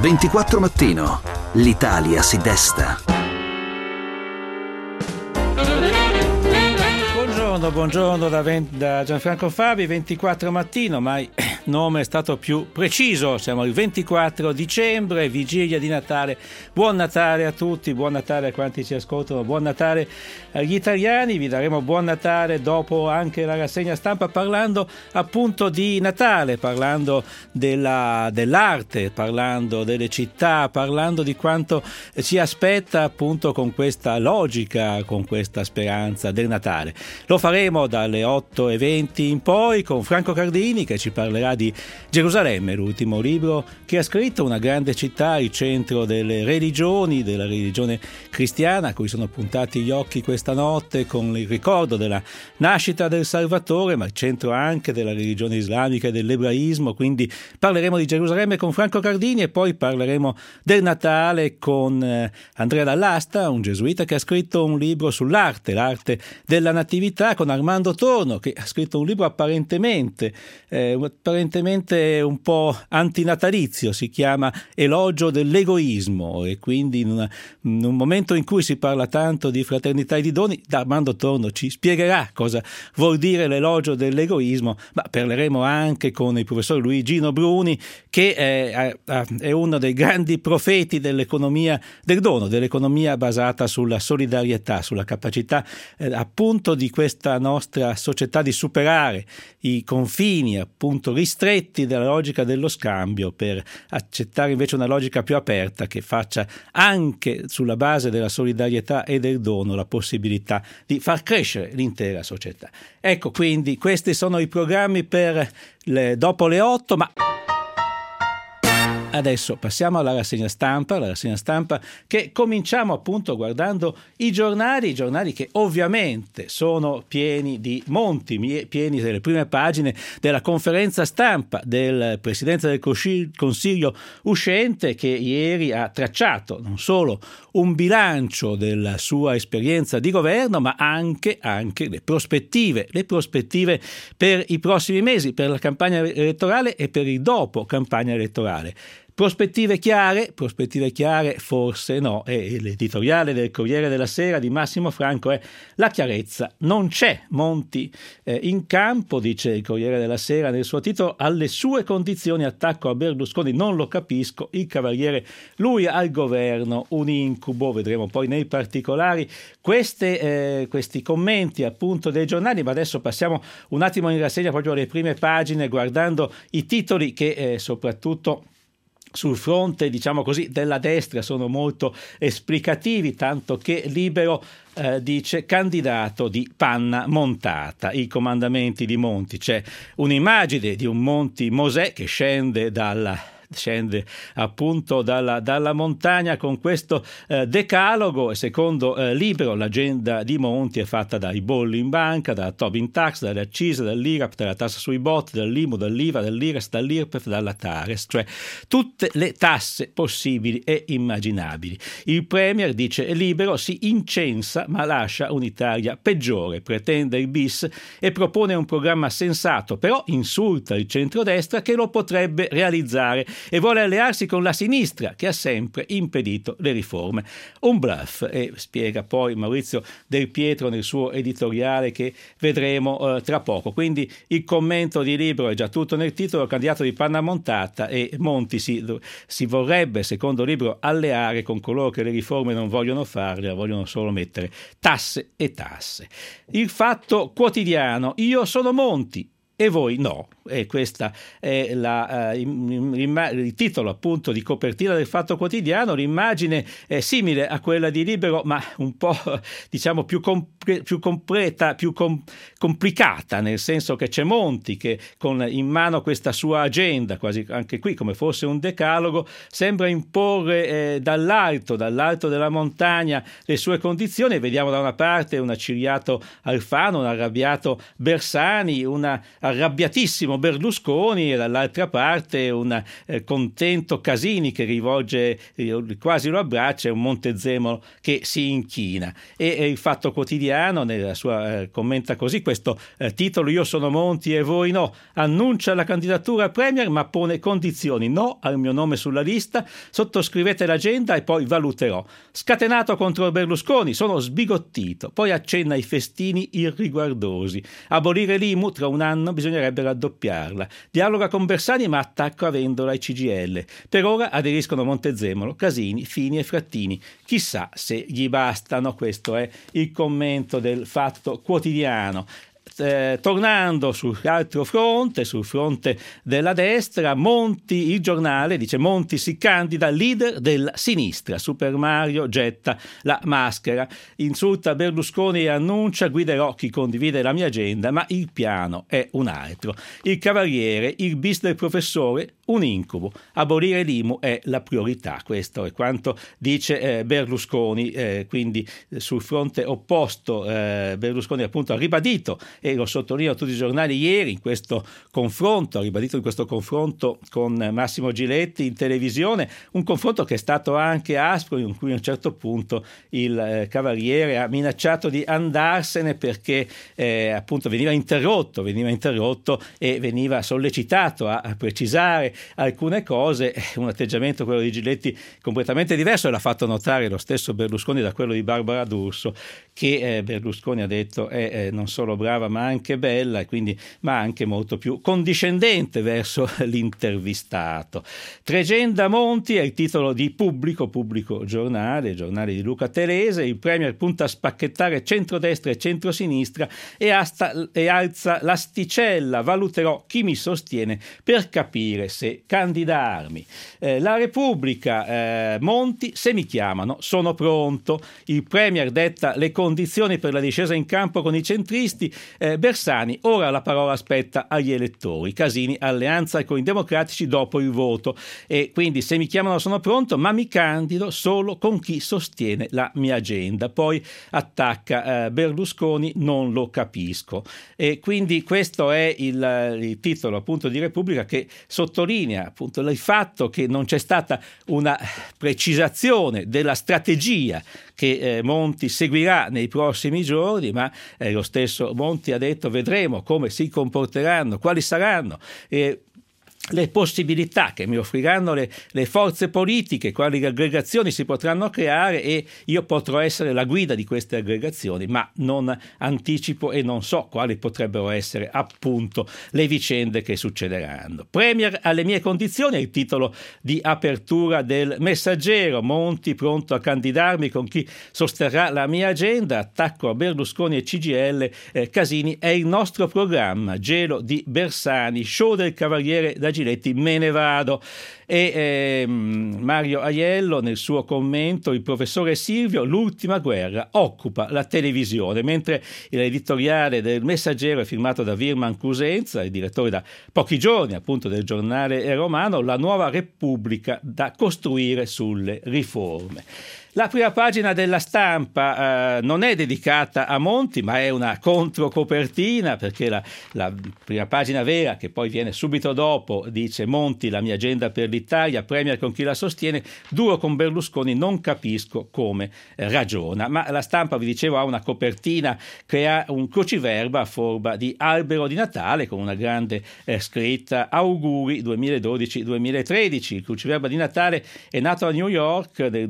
24 Mattino. L'Italia si desta. Buongiorno da Gianfranco Fabi. 24 Mattino, ma il nome è stato più preciso. Siamo il 24 dicembre, vigilia di Natale. Buon Natale a tutti, buon Natale a quanti ci ascoltano, buon Natale agli italiani. Vi daremo buon Natale dopo anche la rassegna stampa, parlando appunto di Natale, parlando dell'arte, parlando delle città, parlando di quanto ci aspetta appunto con questa logica, con questa speranza del Natale. Lo faremo dalle 8:20 in poi con Franco Cardini, che ci parlerà di Gerusalemme, l'ultimo libro che ha scritto, una grande città, il centro delle religioni, della religione cristiana, a cui sono puntati gli occhi questa notte con il ricordo della nascita del Salvatore, ma il centro anche della religione islamica e dell'ebraismo. Quindi parleremo di Gerusalemme con Franco Cardini e poi parleremo del Natale con Andrea Dall'Asta, un gesuita che ha scritto un libro sull'arte, l'arte della natività, con Armando Torno, che ha scritto un libro apparentemente un po' antinatalizio, si chiama Elogio dell'egoismo, e quindi in un momento in cui si parla tanto di fraternità e di doni, Armando Torno ci spiegherà cosa vuol dire l'elogio dell'egoismo. Ma parleremo anche con il professor Luigino Bruni, che è uno dei grandi profeti dell'economia del dono, dell'economia basata sulla solidarietà, sulla capacità appunto di questa nostra società di superare i confini appunto ristretti della logica dello scambio per accettare invece una logica più aperta, che faccia anche sulla base della solidarietà e del dono la possibilità di far crescere l'intera società. Ecco, quindi questi sono i programmi per dopo le 8, ma adesso passiamo alla rassegna stampa che cominciamo appunto guardando i giornali che ovviamente sono pieni di monti, pieni delle prime pagine della conferenza stampa del Presidente del Consiglio uscente, che ieri ha tracciato non solo un bilancio della sua esperienza di governo, ma anche le prospettive per i prossimi mesi, per la campagna elettorale e per il dopo campagna elettorale. Prospettive chiare, forse no, e l'editoriale del Corriere della Sera di Massimo Franco è: la chiarezza non c'è, Monti in campo, dice il Corriere della Sera nel suo titolo, alle sue condizioni attacco a Berlusconi, non lo capisco, il Cavaliere, lui al governo, un incubo. Vedremo poi nei particolari questi commenti appunto dei giornali, ma adesso passiamo un attimo in rassegna proprio alle prime pagine, guardando i titoli che soprattutto sul fronte, diciamo così, della destra sono molto esplicativi, tanto che Libero dice: candidato di panna montata, i comandamenti di Monti. C'è un'immagine di un Monti Mosè che scende appunto dalla montagna con questo decalogo, e secondo Libero l'agenda di Monti è fatta dai bolli in banca, dalla Tobin Tax, dalle accise, dall'IRAP, dalla tassa sui bot, dall'IMU, dall'IVA, dall'IRES, dall'IRPEF, dalla TARES, cioè tutte le tasse possibili e immaginabili. Il Premier, dice Libero, si incensa ma lascia un'Italia peggiore, pretende il bis e propone un programma sensato, però insulta il centrodestra che lo potrebbe realizzare e vuole allearsi con la sinistra che ha sempre impedito le riforme. Un bluff, e spiega poi Maurizio Del Pietro nel suo editoriale, che vedremo tra poco. Quindi il commento di Libero è già tutto nel titolo: candidato di panna montata, e Monti si vorrebbe, secondo Libero, alleare con coloro che le riforme non vogliono farle, la vogliono solo mettere tasse e tasse. Il Fatto Quotidiano: io sono Monti e voi no. E questa è il titolo appunto di copertina del Fatto Quotidiano. L'immagine è simile a quella di Libero, ma un po' diciamo più completa, più complicata, nel senso che c'è Monti che con in mano questa sua agenda, quasi anche qui come fosse un decalogo, sembra imporre dall'alto della montagna le sue condizioni. Vediamo da una parte un accigliato Alfano, un arrabbiato Bersani, un arrabbiatissimo ottimo Berlusconi e dall'altra parte un contento Casini che rivolge, quasi lo abbraccia, e un Montezemolo che si inchina. E il Fatto Quotidiano nella sua commenta così questo titolo: io sono Monti e voi no, annuncia la candidatura a premier ma pone condizioni: no al mio nome sulla lista, sottoscrivete l'agenda e poi valuterò. Scatenato contro Berlusconi, sono sbigottito. Poi accenna ai festini irriguardosi. Abolire l'IMU, tra un anno bisognerebbe raddoppiarla. Dialoga con Bersani ma attacca Vendola e CGIL. Per ora aderiscono Montezemolo, Casini, Fini e Frattini. Chissà se gli bastano. Questo è il commento del Fatto Quotidiano. Tornando sull'altro fronte, sul fronte della destra, Monti, il giornale dice: Monti si candida leader della sinistra, Super Mario getta la maschera, insulta Berlusconi e annuncia: guiderò chi condivide la mia agenda, ma il piano è un altro. Il Cavaliere, il bis del professore, un incubo, abolire l'IMU è la priorità. Questo è quanto dice Berlusconi, quindi sul fronte opposto Berlusconi appunto ha ribadito, e lo sottolineo tutti i giornali ieri, in questo confronto, ha ribadito in questo confronto con Massimo Giletti in televisione, un confronto che è stato anche aspro, in cui a un certo punto il Cavaliere ha minacciato di andarsene perché appunto veniva interrotto e veniva sollecitato a precisare alcune cose. Un atteggiamento, quello di Giletti, completamente diverso, e l'ha fatto notare lo stesso Berlusconi da quello di Barbara D'Urso, che Berlusconi ha detto è non solo brava ma anche bella, e quindi ma anche molto più condiscendente verso l'intervistato. Tregenda Monti è il titolo di Pubblico giornale di Luca Telese. Il premier punta a spacchettare centrodestra e centrosinistra e alza l'asticella: valuterò chi mi sostiene per capire se candidarmi. La Repubblica, Monti: se mi chiamano sono pronto. Il premier detta le condizioni per la discesa in campo con i centristi. Bersani: ora la parola spetta agli elettori. Casini: alleanza con i democratici dopo il voto. E quindi se mi chiamano sono pronto, ma mi candido solo con chi sostiene la mia agenda. Poi attacca Berlusconi: non lo capisco. E quindi questo è il titolo appunto di Repubblica, che sottolinea appunto il fatto che non c'è stata una precisazione della strategia che Monti seguirà nei prossimi giorni, ma lo stesso Monti ha detto: vedremo come si comporteranno, quali saranno le possibilità che mi offriranno le forze politiche, quali aggregazioni si potranno creare, e io potrò essere la guida di queste aggregazioni, ma non anticipo e non so quali potrebbero essere appunto le vicende che succederanno. Premier alle mie condizioni è il titolo di apertura del Messaggero. Monti pronto a candidarmi con chi sosterrà la mia agenda, attacco a Berlusconi e CGIL. Casini: è il nostro programma, gelo di Bersani, show del Cavaliere da Giletti, me ne vado. E Mario Aiello nel suo commento: il professore Silvio, l'ultima guerra occupa la televisione, mentre l'editoriale del Messaggero è firmato da Virman Cusenza, il direttore da pochi giorni appunto del giornale romano, la nuova Repubblica da costruire sulle riforme. La prima pagina della Stampa non è dedicata a Monti, ma è una controcopertina, perché la prima pagina vera, che poi viene subito dopo, dice: Monti, la mia agenda per l'Italia, premier con chi la sostiene, duro con Berlusconi, non capisco come ragiona. Ma la Stampa, vi dicevo, ha una copertina che ha un cruciverba a forma di albero di Natale con una grande scritta: auguri 2012-2013. Il cruciverba di Natale è nato a New York nel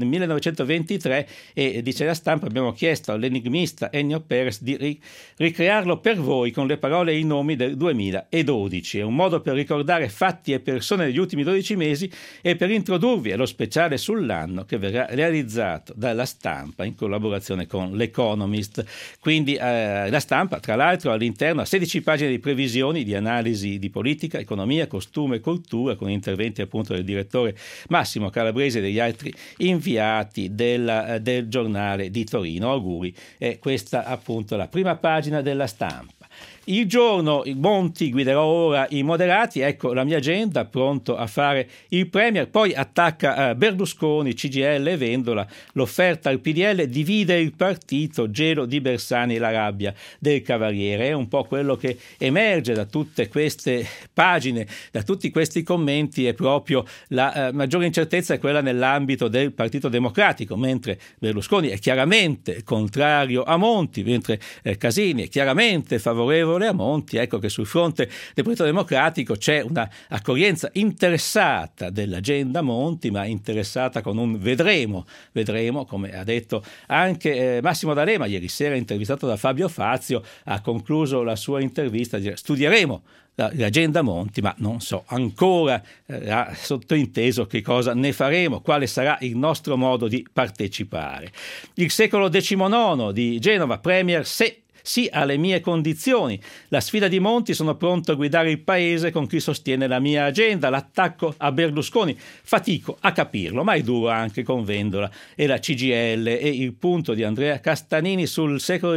1923 e, dice la Stampa, abbiamo chiesto all'enigmista Ennio Perez di ricrearlo per voi con le parole e i nomi del 2012. È un modo per ricordare fatti e persone degli ultimi 12 mesi e per introdurvi allo speciale sull'anno che verrà realizzato dalla Stampa in collaborazione con l'Economist. Quindi la Stampa, tra l'altro, all'interno ha 16 pagine di previsioni, di analisi di politica, economia, costume e cultura, con interventi appunto del direttore Massimo Calabresi e degli altri inviati del giornale di Torino. Auguri. Questa appunto la prima pagina della Stampa. Il giorno Monti guiderò ora i moderati, ecco la mia agenda, pronto a fare il premier. Poi attacca Berlusconi, CGIL e Vendola, l'offerta al PDL divide il partito, gelo di Bersani e la rabbia del Cavaliere. È un po' quello che emerge da tutte queste pagine, da tutti questi commenti, è proprio la maggiore incertezza è quella nell'ambito del Partito Democratico, mentre Berlusconi è chiaramente contrario a Monti, mentre Casini è chiaramente favorevole a Monti. Ecco che sul fronte del Partito Democratico c'è una accoglienza interessata dell'agenda Monti, ma interessata con un vedremo, come ha detto anche Massimo D'Alema ieri sera, intervistato da Fabio Fazio, ha concluso la sua intervista dicendo: studieremo l'agenda Monti, ma non so ancora, ha sottointeso che cosa ne faremo, quale sarà il nostro modo di partecipare. Il secolo XIX di Genova, premier se sì alle mie condizioni. La sfida di Monti, sono pronto a guidare il paese con chi sostiene la mia agenda. L'attacco a Berlusconi, fatico a capirlo, ma è duro anche con Vendola e la CGIL. E il punto di Andrea Castanini sul secolo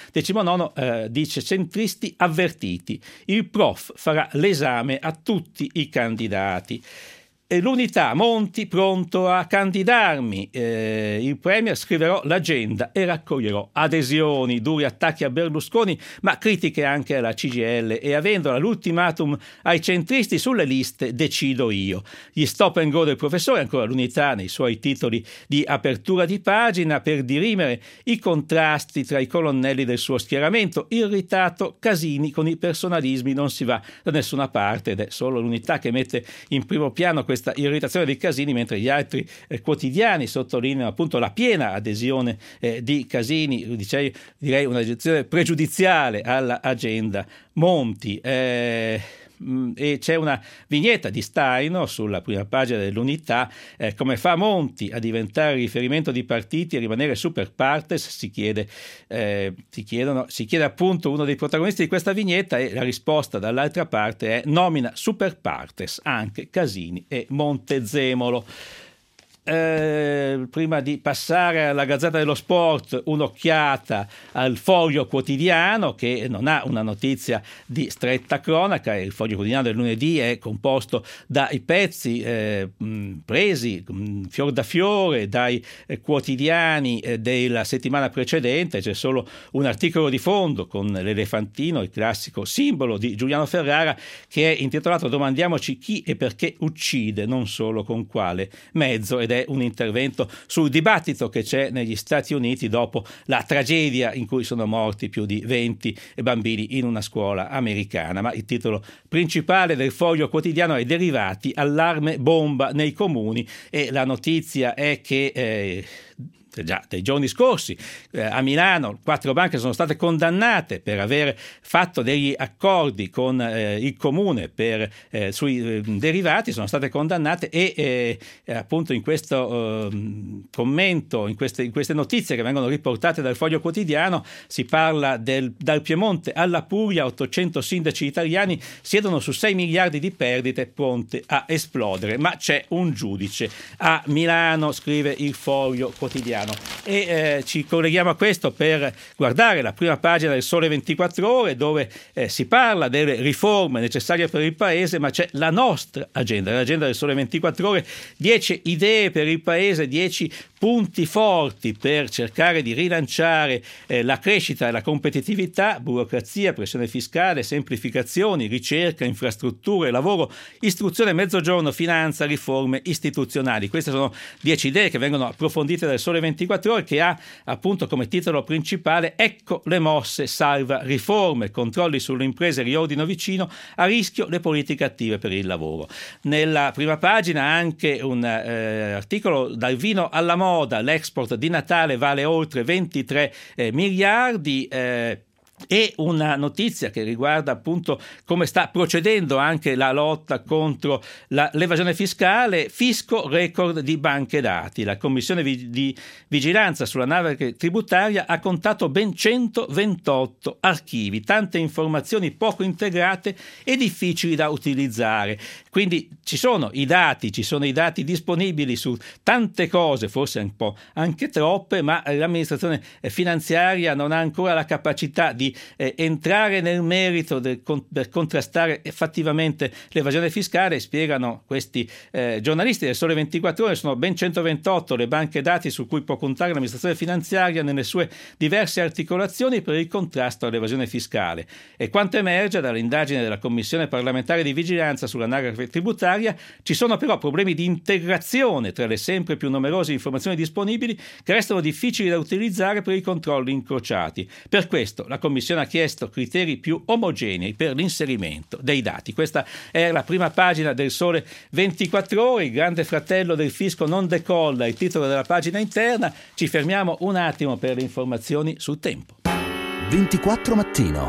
XIX dice: centristi avvertiti, il prof farà l'esame a tutti i candidati. E l'unità, Monti pronto a candidarmi, il premier, scriverò l'agenda e raccoglierò adesioni. Duri attacchi a Berlusconi, ma critiche anche alla CGIL e a Vendola. L'ultimatum ai centristi: sulle liste decido io. Gli stop and go del professore, ancora l'unità nei suoi titoli di apertura di pagina, per dirimere i contrasti tra i colonnelli del suo schieramento. Irritato Casini, con i personalismi non si va da nessuna parte, ed è solo l'unità che mette in primo piano questa irritazione di Casini, mentre gli altri quotidiani sottolineano appunto la piena adesione di Casini, direi un'adesione pregiudiziale all'agenda Monti. E c'è una vignetta di Staino sulla prima pagina dell'Unità, come fa Monti a diventare riferimento di partiti e rimanere super partes, si chiede appunto uno dei protagonisti di questa vignetta, e la risposta dall'altra parte è: nomina super partes anche Casini e Montezemolo. Prima di passare alla Gazzetta dello Sport, un'occhiata al Foglio Quotidiano, che non ha una notizia di stretta cronaca. Il Foglio Quotidiano del lunedì è composto dai pezzi presi fior da fiore dai quotidiani della settimana precedente. C'è solo un articolo di fondo con l'elefantino, il classico simbolo di Giuliano Ferrara, che è intitolato "Domandiamoci chi e perché uccide, non solo con quale mezzo", ed è un intervento sul dibattito che c'è negli Stati Uniti dopo la tragedia in cui sono morti più di 20 bambini in una scuola americana. Ma il titolo principale del Foglio Quotidiano è "Derivati, allarme bomba nei comuni", e la notizia è che già dai giorni scorsi a Milano 4 banche sono state condannate per aver fatto degli accordi con il comune sui derivati. Sono state condannate e appunto in questo commento, in queste notizie che vengono riportate dal Foglio Quotidiano, si parla dal Piemonte alla Puglia 800 sindaci italiani siedono su 6 miliardi di perdite pronte a esplodere, ma c'è un giudice a Milano, scrive il Foglio Quotidiano. E ci colleghiamo a questo per guardare la prima pagina del Sole 24 Ore, dove si parla delle riforme necessarie per il paese, ma c'è la nostra agenda, l'agenda del Sole 24 Ore, 10 idee per il paese, 10 punti forti per cercare di rilanciare la crescita e la competitività: burocrazia, pressione fiscale, semplificazioni, ricerca, infrastrutture, lavoro, istruzione, mezzogiorno, finanza, riforme istituzionali. Queste sono 10 idee che vengono approfondite dal Sole 24 Ore, che ha appunto come titolo principale "Ecco le mosse, salva riforme, controlli sulle imprese, riordino vicino, a rischio le politiche attive per il lavoro". Nella prima pagina anche un articolo "Dal vino alla moda, l'export di Natale vale oltre 23 miliardi", e una notizia che riguarda appunto come sta procedendo anche la lotta contro l'evasione fiscale. Fisco, record di banche dati. La commissione di vigilanza sulla nave tributaria ha contato ben 128 archivi, tante informazioni poco integrate e difficili da utilizzare. Quindi ci sono i dati disponibili su tante cose, forse un po' anche troppe, ma l'amministrazione finanziaria non ha ancora la capacità di entrare nel merito per contrastare fattivamente l'evasione fiscale. Spiegano questi giornalisti del Sole 24 Ore, sono ben 128 le banche dati su cui può contare l'amministrazione finanziaria nelle sue diverse articolazioni per il contrasto all'evasione fiscale. E quanto emerge dall'indagine della Commissione parlamentare di vigilanza sull'anagrafe tributaria, ci sono però problemi di integrazione tra le sempre più numerose informazioni disponibili che restano difficili da utilizzare per i controlli incrociati. Per questo la Commissione ha chiesto criteri più omogenei per l'inserimento dei dati. Questa è la prima pagina del Sole 24 Ore. Il grande fratello del fisco non decolla, il titolo della pagina interna. Ci fermiamo un attimo per le informazioni sul tempo. 24 Mattino.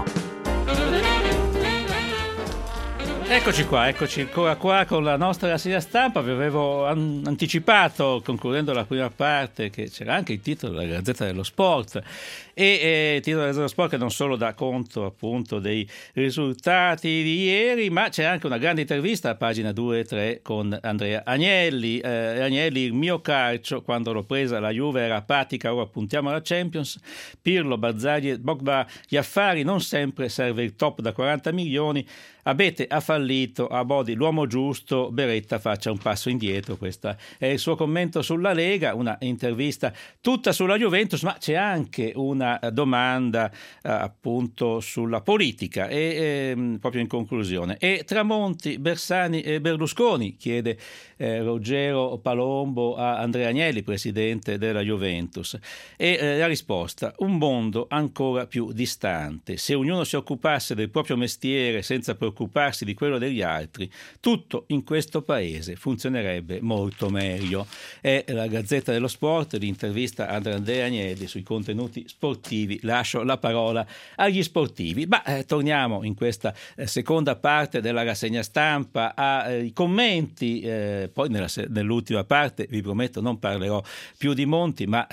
Eccoci ancora qua con la nostra rassegna stampa. Vi avevo anticipato, concludendo la prima parte, che c'era anche il titolo della Gazzetta dello Sport, e il titolo della Gazzetta dello Sport che non solo dà conto appunto dei risultati di ieri, ma c'è anche una grande intervista a pagina 2 e 3 con Andrea Agnelli. Agnelli: il mio calcio, quando l'ho presa la Juve era apatica, ora puntiamo alla Champions. Pirlo, Barzagli e Pogba, gli affari, non sempre serve il top da 40 milioni. Abete ha fallito, a Bodi l'uomo giusto, Beretta faccia un passo indietro. Questo è il suo commento sulla Lega, una intervista tutta sulla Juventus, ma c'è anche una domanda appunto sulla politica e proprio in conclusione. E Tramonti, Bersani e Berlusconi, chiede Ruggero Palombo a Andrea Agnelli, presidente della Juventus. E la risposta: un mondo ancora più distante. Se ognuno si occupasse del proprio mestiere senza preoccuparsi di quello degli altri, tutto in questo paese funzionerebbe molto meglio. È la Gazzetta dello Sport, l'intervista ad Andrea Agnelli sui contenuti sportivi. Lascio la parola agli sportivi. Torniamo in questa seconda parte della rassegna stampa ai commenti, poi nell'ultima parte vi prometto non parlerò più di Monti, ma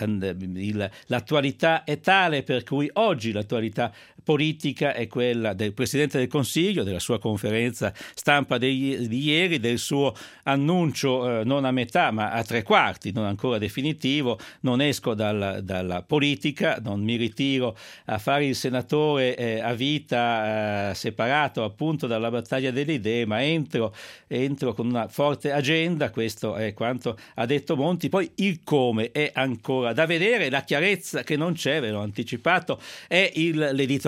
l'attualità è tale per cui oggi l'attualità politica è quella del Presidente del Consiglio, della sua conferenza stampa di ieri, del suo annuncio non a metà ma a tre quarti, non ancora definitivo: non esco dalla politica, non mi ritiro a fare il senatore a vita separato appunto dalla battaglia delle idee, ma entro con una forte agenda. Questo è quanto ha detto Monti. Poi il come è ancora da vedere, la chiarezza che non c'è, ve l'ho anticipato, è l'editoriale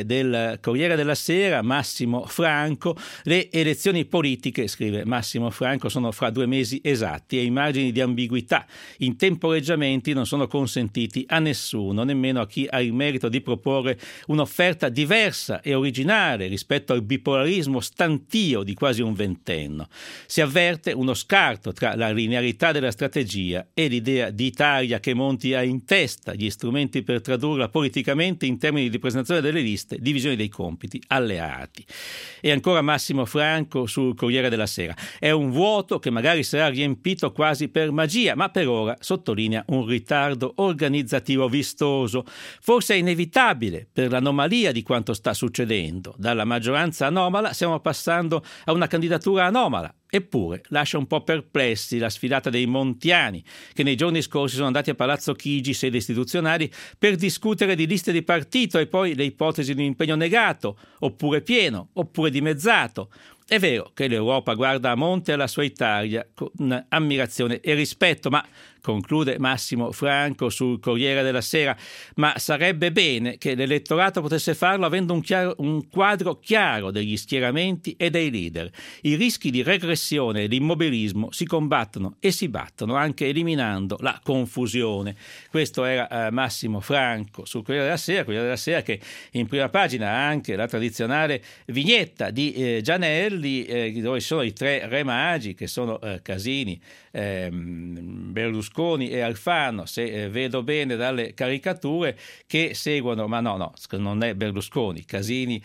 del Corriere della Sera, Massimo Franco. Le elezioni politiche, scrive Massimo Franco, sono fra 2 mesi esatti e i margini di ambiguità in temporeggiamenti non sono consentiti a nessuno, nemmeno a chi ha il merito di proporre un'offerta diversa e originale rispetto al bipolarismo stantio di quasi un ventennio. Si avverte uno scarto tra la linearità della strategia e l'idea di Italia che Monti ha in testa, gli strumenti per tradurla politicamente in termini di presentazione delle liste, divisione dei compiti, alleati. E ancora Massimo Franco sul Corriere della Sera: è un vuoto che magari sarà riempito quasi per magia, ma per ora sottolinea un ritardo organizzativo vistoso. Forse è inevitabile per l'anomalia di quanto sta succedendo. Dalla maggioranza anomala stiamo passando a una candidatura anomala. Eppure lascia un po' perplessi la sfilata dei montiani, che nei giorni scorsi sono andati a Palazzo Chigi, sede istituzionali, per discutere di liste di partito e poi le ipotesi di un impegno negato, oppure pieno, oppure dimezzato. È vero che l'Europa guarda a Monti e alla sua Italia con ammirazione e rispetto, ma, conclude Massimo Franco sul Corriere della Sera, ma sarebbe bene che l'elettorato potesse farlo avendo un quadro chiaro degli schieramenti e dei leader. I rischi di regressione e di immobilismo si combattono e si battono anche eliminando la confusione. Questo era Massimo Franco sul Corriere della Sera che in prima pagina ha anche la tradizionale vignetta di Gianelli, dove ci sono i 3 re magi che sono Casini, Berlusconi e Alfano, se vedo bene dalle caricature che seguono, ma no, non è Berlusconi, Casini,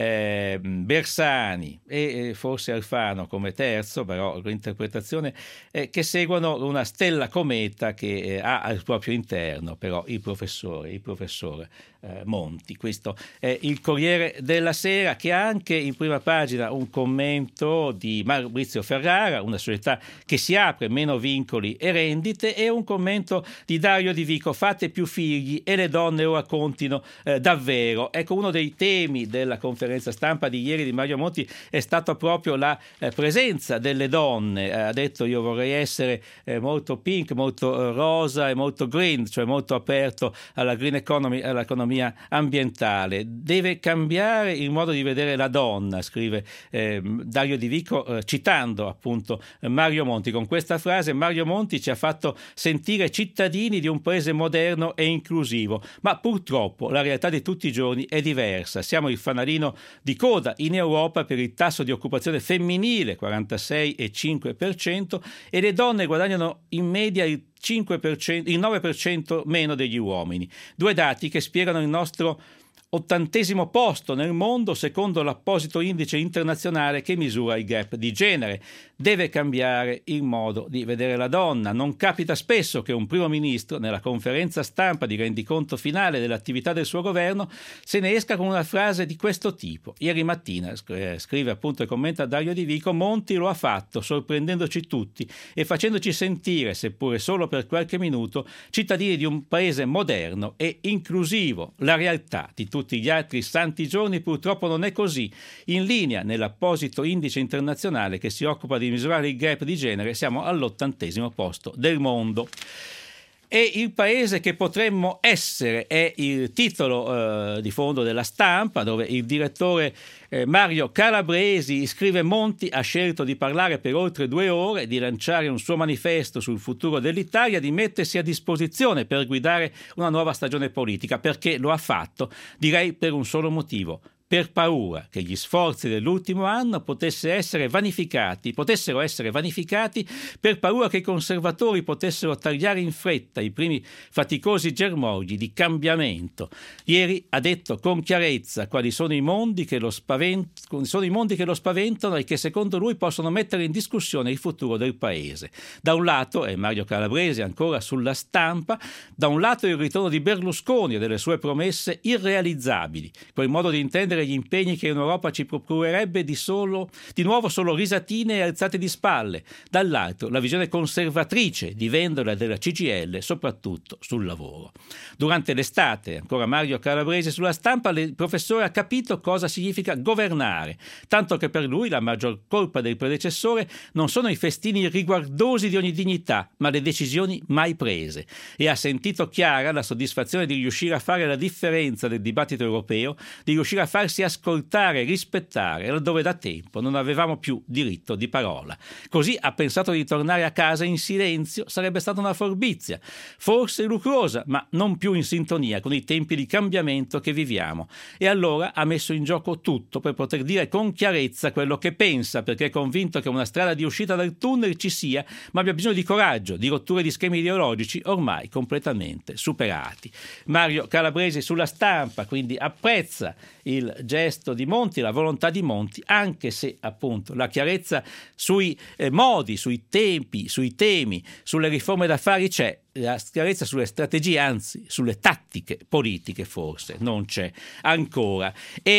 Bersani e forse Alfano come terzo, però l'interpretazione è che seguono una stella cometa che ha al proprio interno però il professore Monti. Questo è il Corriere della Sera, che ha anche in prima pagina un commento di Maurizio Ferrara, una società che si apre, meno vincoli e rendite, e un commento di Dario Di Vico, fate più figli e le donne ora contino davvero. Ecco, uno dei temi della conferenza stampa di ieri di Mario Monti è stato proprio la presenza delle donne. Ha detto: io vorrei essere molto pink, molto rosa e molto green, cioè molto aperto alla green economy, all'economia ambientale. Deve cambiare il modo di vedere la donna, scrive Dario Di Vico, citando appunto Mario Monti. Con questa frase Mario Monti ci ha fatto sentire cittadini di un paese moderno e inclusivo, ma purtroppo la realtà di tutti i giorni è diversa. Siamo il fanalino di coda in Europa per il tasso di occupazione femminile, 46,5%, e le donne guadagnano in media il 5%, il 9% meno degli uomini. Due dati che spiegano il nostro 80° posto nel mondo secondo l'apposito indice internazionale che misura il gap di genere. Deve cambiare il modo di vedere la donna. Non capita spesso che un primo ministro, nella conferenza stampa di rendiconto finale dell'attività del suo governo, se ne esca con una frase di questo tipo. Ieri mattina, scrive appunto e commenta Dario Di Vico, Monti lo ha fatto sorprendendoci tutti e facendoci sentire, seppure solo per qualche minuto, cittadini di un paese moderno e inclusivo. La realtà di tutti gli altri santi giorni purtroppo non è così. In linea nell'apposito indice internazionale che si occupa di misurare il gap di genere, siamo all'80° posto del mondo. E il paese che potremmo essere è il titolo di fondo della Stampa, dove il direttore Mario Calabresi scrive: Monti ha scelto di parlare per oltre 2 ore, di lanciare un suo manifesto sul futuro dell'Italia, di mettersi a disposizione per guidare una nuova stagione politica. Perché lo ha fatto? Direi per un solo motivo: per paura che gli sforzi dell'ultimo anno potessero essere vanificati, per paura che i conservatori potessero tagliare in fretta i primi faticosi germogli di cambiamento. Ieri ha detto con chiarezza quali sono i mondi che lo spaventano e che secondo lui possono mettere in discussione il futuro del paese. Da un lato, è Mario Calabresi ancora sulla Stampa, da un lato il ritorno di Berlusconi e delle sue promesse irrealizzabili, quel modo di intendere gli impegni che in Europa ci procurerebbe di nuovo solo risatine e alzate di spalle. Dall'altro la visione conservatrice di Vendola della CGIL, soprattutto sul lavoro. Durante l'estate, ancora Mario Calabresi sulla Stampa, il professore ha capito cosa significa governare, tanto che per lui la maggior colpa del predecessore non sono i festini riguardosi di ogni dignità, ma le decisioni mai prese. E ha sentito chiara la soddisfazione di riuscire a fare la differenza del dibattito europeo, di riuscire a farsi ascoltare e rispettare laddove da tempo non avevamo più diritto di parola. Così ha pensato di tornare a casa in silenzio. Sarebbe stata una forbizia, forse lucrosa, ma non più in sintonia con i tempi di cambiamento che viviamo. E allora ha messo in gioco tutto per poter dire con chiarezza quello che pensa, perché è convinto che una strada di uscita dal tunnel ci sia, ma abbia bisogno di coraggio, di rotture di schemi ideologici ormai completamente superati. Mario Calabresi sulla Stampa quindi apprezza il gesto di Monti, la volontà di Monti, anche se appunto la chiarezza sui modi, sui tempi, sui temi, sulle riforme d'affari c'è. La chiarezza sulle strategie, anzi sulle tattiche politiche forse non c'è ancora.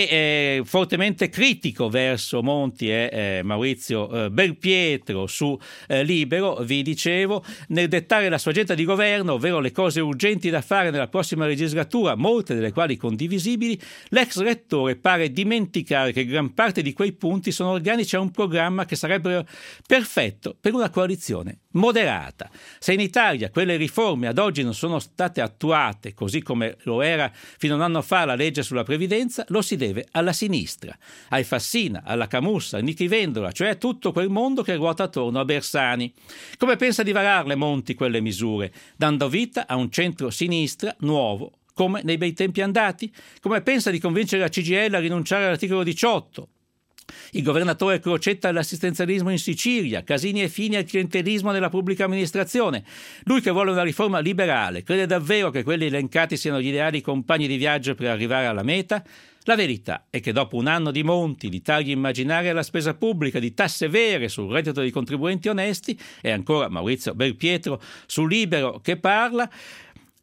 E fortemente critico verso Monti è Maurizio Belpietro su Libero. Vi dicevo, nel dettare la sua agenda di governo, ovvero le cose urgenti da fare nella prossima legislatura, molte delle quali condivisibili, l'ex rettore pare dimenticare che gran parte di quei punti sono organici a un programma che sarebbe perfetto per una coalizione moderata. Se in Italia quelle riforme ad oggi non sono state attuate così come lo era fino a un anno fa la legge sulla previdenza, lo si deve alla sinistra, ai Fassina, alla Camussa, a Nichi Vendola, cioè a tutto quel mondo che ruota attorno a Bersani. Come pensa di vararle Monti quelle misure, dando vita a un centro-sinistra nuovo, come nei bei tempi andati? Come pensa di convincere la CGIL a rinunciare all'articolo 18? Il governatore Crocetta all'assistenzialismo in Sicilia, Casini e Fini al clientelismo nella pubblica amministrazione. Lui che vuole una riforma liberale, crede davvero che quelli elencati siano gli ideali compagni di viaggio per arrivare alla meta? La verità è che dopo un anno di Monti, di tagli immaginari alla spesa pubblica, di tasse vere sul reddito dei contribuenti onesti, e ancora Maurizio Belpietro su Libero che parla,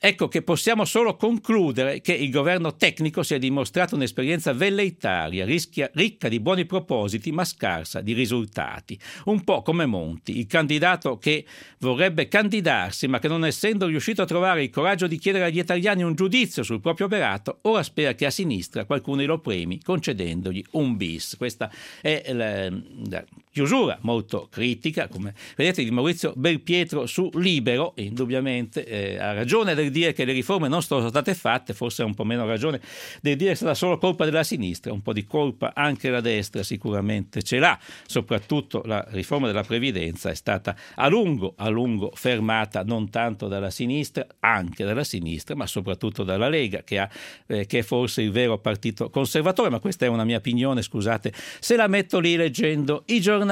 ecco che possiamo solo concludere che il governo tecnico si è dimostrato un'esperienza velleitaria, ricca di buoni propositi ma scarsa di risultati. Un po' come Monti, il candidato che vorrebbe candidarsi ma che, non essendo riuscito a trovare il coraggio di chiedere agli italiani un giudizio sul proprio operato, ora spera che a sinistra qualcuno lo premi concedendogli un bis. Questa è la chiusura molto critica, come vedete, di Maurizio Belpietro su Libero. Indubbiamente ha ragione del dire che le riforme non sono state fatte, forse ha un po' meno ragione del dire che è stata solo colpa della sinistra. Un po' di colpa anche la destra sicuramente ce l'ha, soprattutto la riforma della previdenza è stata a lungo fermata non tanto dalla sinistra, anche dalla sinistra, ma soprattutto dalla Lega, che è forse il vero partito conservatore. Ma questa è una mia opinione, scusate se la metto lì leggendo i giornali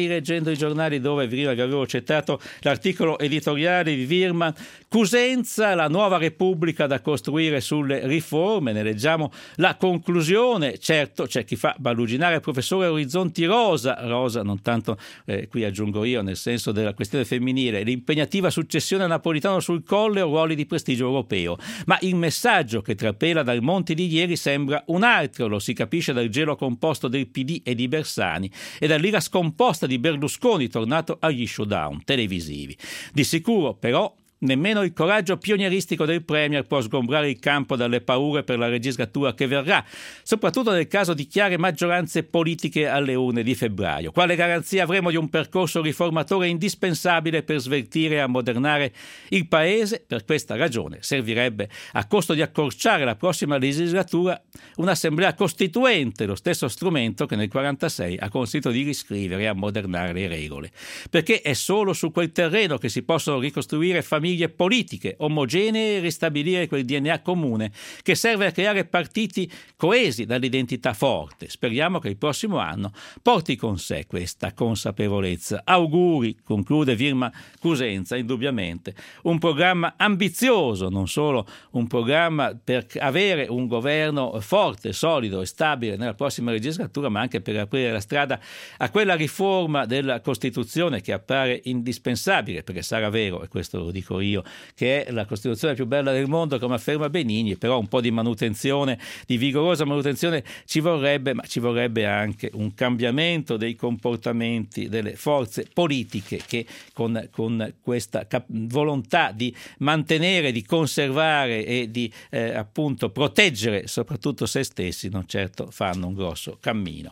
dove prima vi avevo citato l'articolo editoriale di Wirman. Cosenza, la nuova Repubblica da costruire sulle riforme, ne leggiamo la conclusione. Certo, c'è chi fa baluginare il professore Orizzonti Rosa non tanto, qui aggiungo io, nel senso della questione femminile, l'impegnativa successione a Napolitano sul Colle o ruoli di prestigio europeo, ma il messaggio che trapela dal Monti di ieri sembra un altro, lo si capisce dal gelo composto del PD e di Bersani e dall'ira scomposta di Berlusconi tornato agli showdown televisivi. Di sicuro però nemmeno il coraggio pionieristico del Premier può sgombrare il campo dalle paure per la legislatura che verrà, soprattutto nel caso di chiare maggioranze politiche alle urne di febbraio. Quale garanzia avremo di un percorso riformatore indispensabile per sveltire e ammodernare il Paese? Per questa ragione servirebbe, a costo di accorciare la prossima legislatura, un'assemblea costituente, lo stesso strumento che nel 1946 ha consentito di riscrivere e ammodernare le regole. Perché è solo su quel terreno che si possono ricostruire famiglie politiche omogenee e ristabilire quel DNA comune che serve a creare partiti coesi dall'identità forte. Speriamo che il prossimo anno porti con sé questa consapevolezza. Auguri, conclude Wirman Cosenza, indubbiamente un programma ambizioso, non solo un programma per avere un governo forte, solido e stabile nella prossima legislatura, ma anche per aprire la strada a quella riforma della Costituzione che appare indispensabile, perché sarà vero, e questo lo dico io, che è la Costituzione più bella del mondo, come afferma Benigni, però un po' di manutenzione, di vigorosa manutenzione ci vorrebbe, ma ci vorrebbe anche un cambiamento dei comportamenti delle forze politiche che con questa volontà di mantenere, di conservare e di appunto proteggere soprattutto se stessi non certo fanno un grosso cammino.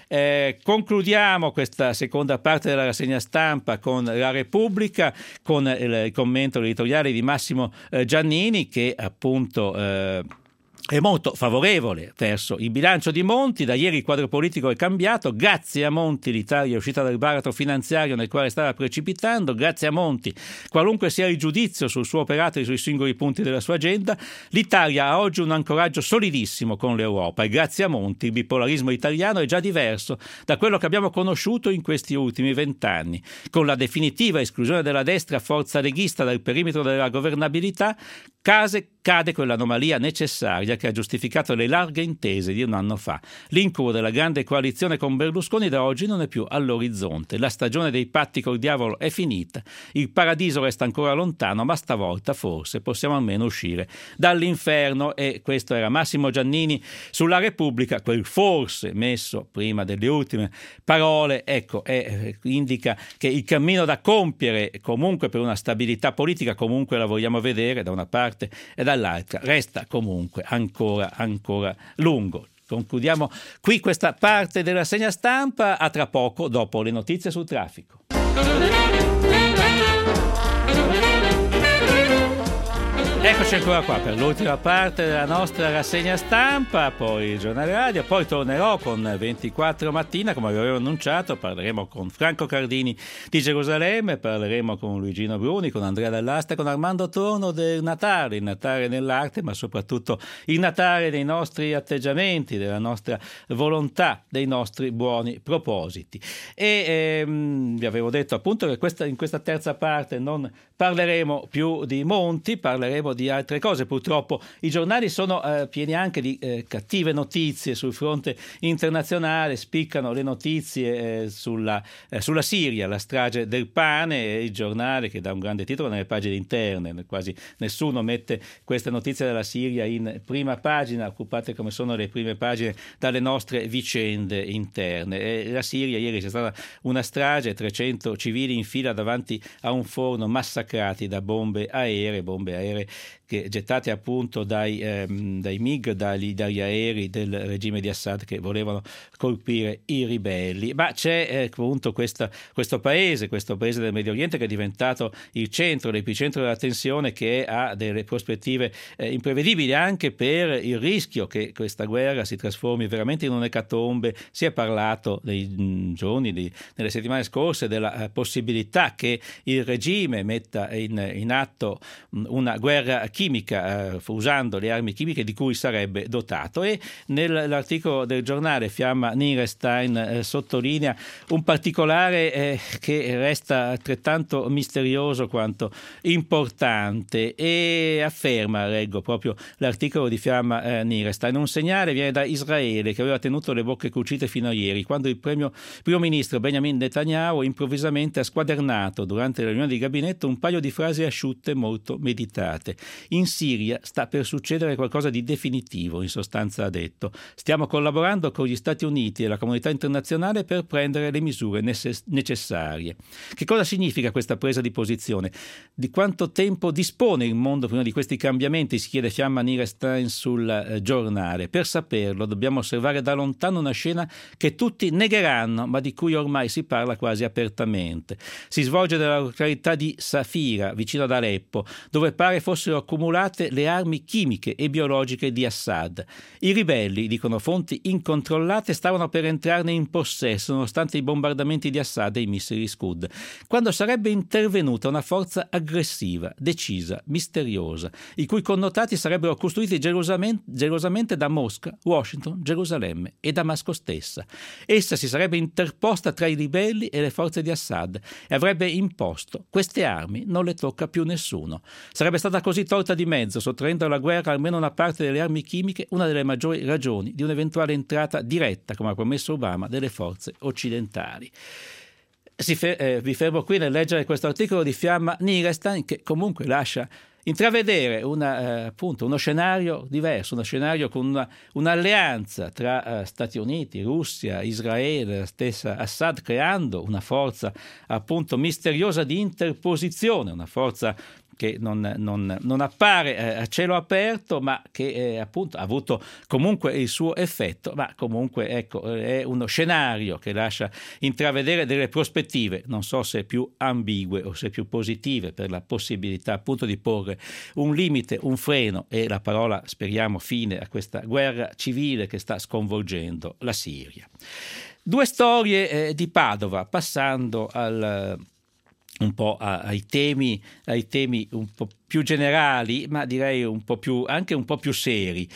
Concludiamo questa seconda parte della rassegna stampa con la Repubblica, con il commento editoriale di Massimo Giannini, che appunto è molto favorevole verso il bilancio di Monti. Da ieri il quadro politico è cambiato. Grazie a Monti l'Italia è uscita dal baratro finanziario nel quale stava precipitando. Grazie a Monti, qualunque sia il giudizio sul suo operato e sui singoli punti della sua agenda, l'Italia ha oggi un ancoraggio solidissimo con l'Europa, e grazie a Monti il bipolarismo italiano è già diverso da quello che abbiamo conosciuto in questi ultimi 20 anni. Con la definitiva esclusione della destra forza leghista dal perimetro della governabilità, cade quell'anomalia necessaria che ha giustificato le larghe intese di un anno fa. L'incubo della grande coalizione con Berlusconi da oggi non è più all'orizzonte. La stagione dei patti col diavolo è finita. Il paradiso resta ancora lontano, ma stavolta forse possiamo almeno uscire dall'inferno. E questo era Massimo Giannini sulla Repubblica, quel forse messo prima delle ultime parole, ecco, indica che il cammino da compiere comunque per una stabilità politica, comunque la vogliamo vedere da una parte e dall'altra, resta comunque ancora lungo. Concludiamo qui questa parte della rassegna stampa. A tra poco, dopo le notizie sul traffico. Eccoci ancora qua per l'ultima parte della nostra rassegna stampa, poi il giornale radio, poi tornerò con 24 mattina, come avevo annunciato. Parleremo con Franco Cardini di Gerusalemme, parleremo con Luigino Bruni, con Andrea Dall'Asta, con Armando Torno del Natale, il Natale nell'arte, ma soprattutto il Natale dei nostri atteggiamenti, della nostra volontà, dei nostri buoni propositi. E vi avevo detto appunto che in questa terza parte non parleremo più di Monti, parleremo di altre cose. Purtroppo i giornali sono pieni anche di cattive notizie sul fronte internazionale, spiccano le notizie sulla Siria, la strage del pane, e il giornale che dà un grande titolo nelle pagine interne, quasi nessuno mette queste notizie della Siria in prima pagina, occupate come sono le prime pagine dalle nostre vicende interne. E la Siria, ieri c'è stata una strage, 300 civili in fila davanti a un forno massacrati da bombe aeree che gettate appunto dai MiG, dagli aerei del regime di Assad che volevano colpire i ribelli. Ma c'è appunto questo paese del Medio Oriente che è diventato il centro, l'epicentro della tensione, che ha delle prospettive imprevedibili anche per il rischio che questa guerra si trasformi veramente in un'ecatombe. Si è parlato nei giorni, nelle settimane scorse, della possibilità che il regime metta in atto una guerra chimica usando le armi chimiche di cui sarebbe dotato. E nell'articolo del giornale Fiamma Nirenstein sottolinea un particolare che resta altrettanto misterioso quanto importante e afferma, leggo proprio l'articolo di Fiamma Nirenstein: un segnale viene da Israele, che aveva tenuto le bocche cucite fino a ieri, quando il primo ministro Benjamin Netanyahu improvvisamente ha squadernato durante la riunione di gabinetto un paio di frasi asciutte molto meditate. In Siria sta per succedere qualcosa di definitivo, in sostanza ha detto. Stiamo collaborando con gli Stati Uniti e la comunità internazionale per prendere le misure necessarie. Che cosa significa questa presa di posizione? Di quanto tempo dispone il mondo prima di questi cambiamenti? Si chiede Fiamma Nirenstein sul giornale. Per saperlo dobbiamo osservare da lontano una scena che tutti negheranno, ma di cui ormai si parla quasi apertamente. Si svolge nella località di Safira, vicino ad Aleppo, dove pare fossero accumulate le armi chimiche e biologiche di Assad. I ribelli, dicono fonti incontrollate, stavano per entrarne in possesso nonostante i bombardamenti di Assad e i missili Scud, quando sarebbe intervenuta una forza aggressiva, decisa, misteriosa, i cui connotati sarebbero costruiti gelosamente da Mosca, Washington, Gerusalemme e Damasco stessa. Essa si sarebbe interposta tra i ribelli e le forze di Assad e avrebbe imposto: queste armi non le tocca più nessuno. Sarebbe stata così tolta di mezzo, sottraendo alla guerra almeno una parte delle armi chimiche, una delle maggiori ragioni di un'eventuale entrata diretta, come ha promesso Obama, delle forze occidentali. Vi fermo qui nel leggere questo articolo di Fiamma Nirenstein, che comunque lascia intravedere uno scenario diverso, uno scenario con un'alleanza tra Stati Uniti, Russia, Israele, la stessa Assad, creando una forza appunto misteriosa di interposizione, una forza che non appare a cielo aperto, ma che appunto ha avuto comunque il suo effetto. Ma comunque ecco, è uno scenario che lascia intravedere delle prospettive, non so se più ambigue o se più positive, per la possibilità appunto di porre un limite, un freno e la parola, speriamo, fine a questa guerra civile che sta sconvolgendo la Siria. Due storie di Padova, passando un po' ai temi un po' più generali, ma direi anche un po' più seri,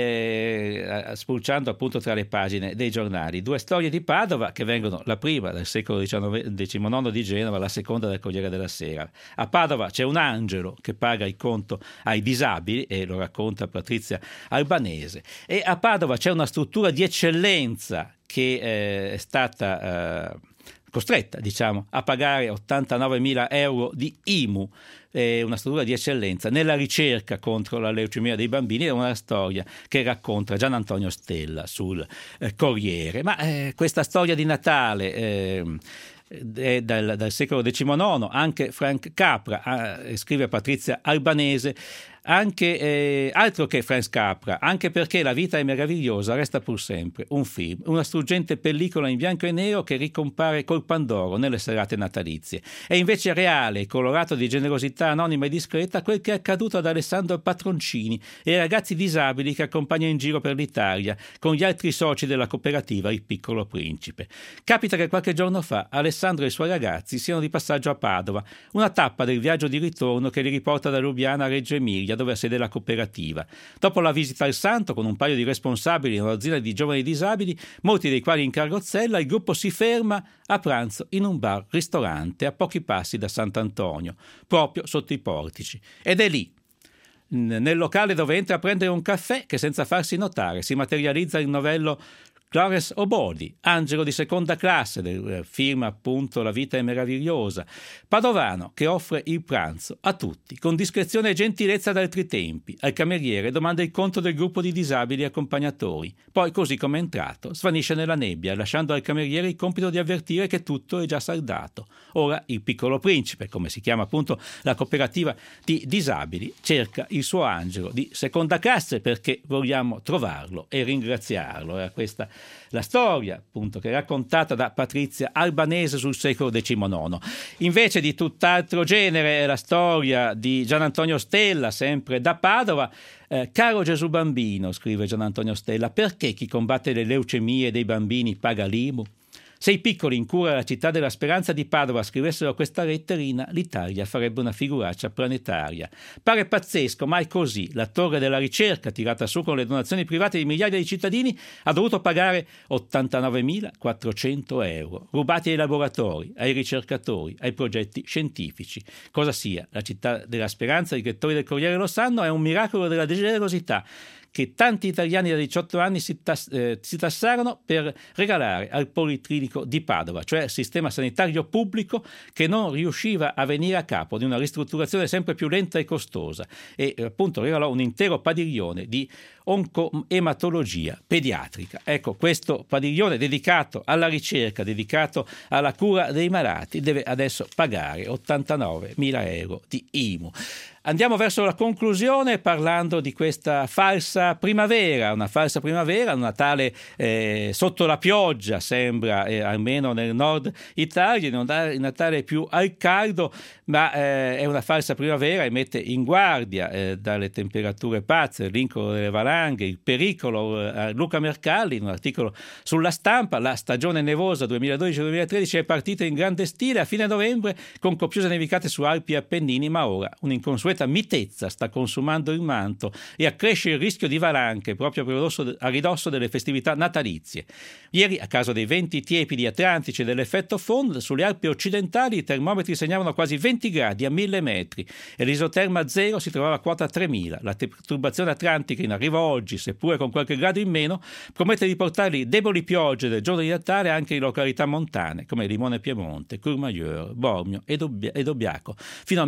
spulciando appunto tra le pagine dei giornali. Due storie di Padova che vengono, la prima del secolo XIX di Genova, la seconda del Corriere della Sera. A Padova c'è un angelo che paga il conto ai disabili, e lo racconta Patrizia Albanese, e a Padova c'è una struttura di eccellenza che è stata costretta, a pagare 89.000 euro di IMU, una struttura di eccellenza nella ricerca contro la leucemia dei bambini. È una storia che racconta Gian Antonio Stella sul Corriere. Ma questa storia di Natale è dal secolo XIX. Anche Frank Capra, scrive Patrizia Albanese, anche altro che Franz Capra, anche perché La vita è meravigliosa resta pur sempre un film, una struggente pellicola in bianco e nero che ricompare col Pandoro nelle serate natalizie. È invece reale e colorato di generosità anonima e discreta quel che è accaduto ad Alessandro Patroncini e ai ragazzi disabili che accompagna in giro per l'Italia con gli altri soci della cooperativa Il Piccolo Principe. Capita che qualche giorno fa Alessandro e i suoi ragazzi siano di passaggio a Padova, una tappa del viaggio di ritorno che li riporta da Lubiana a Reggio Emilia, dove ha sede la cooperativa. Dopo la visita al santo con un paio di responsabili in un'azienda di giovani disabili, molti dei quali in carrozzella, il gruppo si ferma a pranzo in un bar-ristorante a pochi passi da Sant'Antonio, proprio sotto i portici. Ed è lì nel locale dove entra a prendere un caffè che senza farsi notare si materializza il novello Clarence O'Body, angelo di seconda classe del film appunto La vita è meravigliosa, padovano che offre il pranzo a tutti con discrezione e gentilezza d'altri tempi. Al cameriere domanda il conto del gruppo di disabili accompagnatori, poi così come è entrato svanisce nella nebbia lasciando al cameriere il compito di avvertire che tutto è già saldato. Ora il piccolo principe, come si chiama appunto la cooperativa di disabili, cerca il suo angelo di seconda classe perché vogliamo trovarlo e ringraziarlo. Era questa la storia appunto che è raccontata da Patrizia Albanese sul secolo XIX. Invece di tutt'altro genere è la storia di Gian Antonio Stella, sempre da Padova. Caro Gesù bambino, scrive Gian Antonio Stella, perché chi combatte le leucemie dei bambini paga l'IMU? Se i piccoli in cura alla città della Speranza di Padova scrivessero questa letterina, l'Italia farebbe una figuraccia planetaria. Pare pazzesco, ma è così. La torre della ricerca, tirata su con le donazioni private di migliaia di cittadini, ha dovuto pagare 89.400 euro, rubati ai laboratori, ai ricercatori, ai progetti scientifici. Cosa sia la città della Speranza, i lettori del Corriere lo sanno, è un miracolo della generosità che tanti italiani da 18 anni si tassarono per regalare al Policlinico di Padova, cioè il sistema sanitario pubblico che non riusciva a venire a capo di una ristrutturazione sempre più lenta e costosa, e appunto regalò un intero padiglione di oncoematologia pediatrica. Ecco, questo padiglione dedicato alla ricerca, dedicato alla cura dei malati, deve adesso pagare 89.000 euro di IMU. Andiamo verso la conclusione parlando di questa falsa primavera, una falsa primavera, un Natale sotto la pioggia sembra, almeno nel nord Italia, il Natale più al caldo, ma è una falsa primavera e mette in guardia dalle temperature pazze, l'incolo delle valanghe, il pericolo. Luca Mercalli, in un articolo sulla Stampa, la stagione nevosa 2012-2013 è partita in grande stile a fine novembre con copiose nevicate su Alpi e Appennini, ma ora un'inconsueta mitezza sta consumando il manto e accresce il rischio di valanghe proprio a ridosso delle festività natalizie. Ieri, a causa dei venti tiepidi atlantici e dell'effetto Fond, sulle Alpi occidentali i termometri segnavano quasi 20 gradi a 1000 metri e l'isoterma zero si trovava a quota 3000. La perturbazione atlantica in arrivo oggi, seppure con qualche grado in meno, promette di portarli deboli piogge del giorno di Natale anche in località montane come Limone Piemonte, Courmayeur, Bormio e Dobbiaco, fino a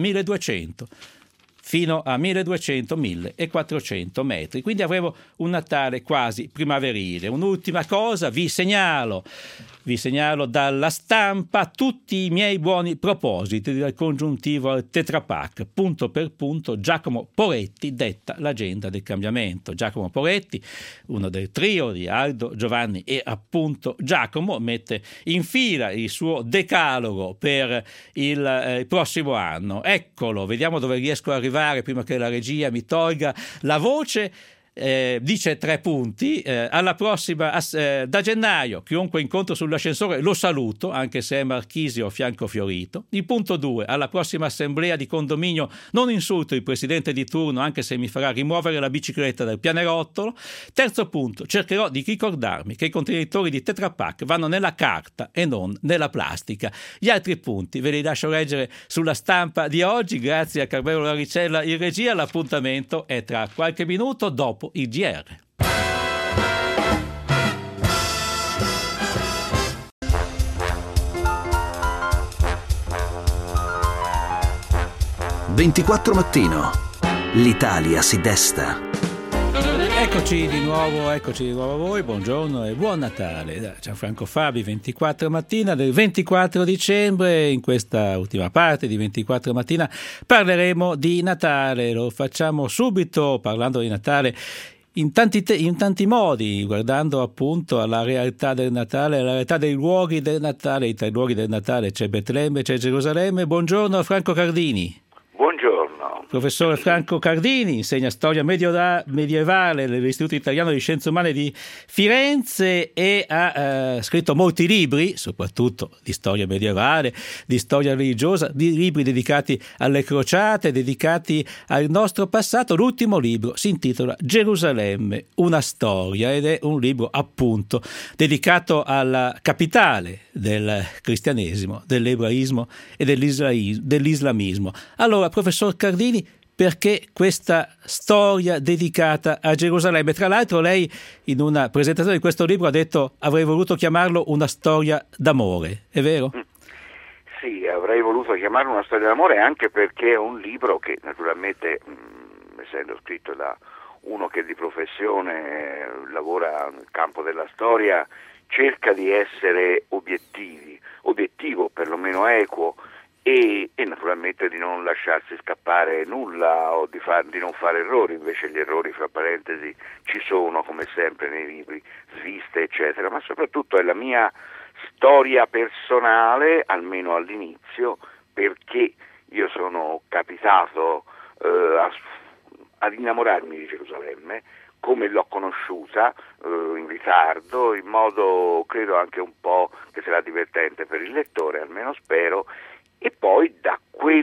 1.400 metri. Quindi avremo un Natale quasi primaverile. Un'ultima cosa, vi segnalo dalla Stampa tutti i miei buoni propositi del congiuntivo al Tetra Pak. Punto per punto Giacomo Poretti detta l'agenda del cambiamento. Giacomo Poretti, uno del trio di Aldo, Giovanni e appunto Giacomo, mette in fila il suo decalogo per il prossimo anno. Eccolo, vediamo dove riesco a arrivare prima che la regia mi tolga la voce. Dice 3 punti, alla prossima da gennaio chiunque incontro sull'ascensore lo saluto anche se è Marchisio fianco fiorito. Il punto 2, alla prossima assemblea di condominio non insulto il presidente di turno anche se mi farà rimuovere la bicicletta dal pianerottolo. Terzo punto, cercherò di ricordarmi che i contenitori di Tetra Pak vanno nella carta e non nella plastica. Gli altri punti ve li lascio leggere sulla Stampa di oggi. Grazie a Carmelo Laricella in regia. L'appuntamento è tra qualche minuto dopo il GR. «24 Mattino». L'Italia si desta. Eccoci di nuovo a voi, buongiorno e buon Natale da Gianfranco Fabi. 24 mattina del 24 dicembre, in questa ultima parte di 24 mattina parleremo di Natale. Lo facciamo subito parlando di Natale in tanti modi, guardando appunto alla realtà del Natale, alla realtà dei luoghi del Natale. Tra i luoghi del Natale c'è Betlemme, c'è Gerusalemme. Buongiorno a Franco Cardini. Professore Franco Cardini insegna storia medievale all'Istituto Italiano di Scienze Umane di Firenze e ha scritto molti libri, soprattutto di storia medievale, di storia religiosa, di libri dedicati alle crociate, dedicati al nostro passato. L'ultimo libro si intitola Gerusalemme, una storia, ed è un libro appunto dedicato alla capitale del cristianesimo, dell'ebraismo e dell'islamismo. Allora, professor Cardini, perché questa storia dedicata a Gerusalemme. Tra l'altro lei in una presentazione di questo libro ha detto avrei voluto chiamarlo una storia d'amore, è vero? Sì, avrei voluto chiamarlo una storia d'amore anche perché è un libro che naturalmente, essendo scritto da uno che di professione lavora nel campo della storia, cerca di essere obiettivo, perlomeno equo, e naturalmente di non lasciarsi scappare nulla o di non fare errori. Invece gli errori, fra parentesi, ci sono come sempre nei libri, sviste eccetera, ma soprattutto è la mia storia personale, almeno all'inizio, perché io sono capitato ad innamorarmi di Gerusalemme, come l'ho conosciuta in ritardo, in modo credo anche un po' che sarà divertente per il lettore, almeno spero, e poi da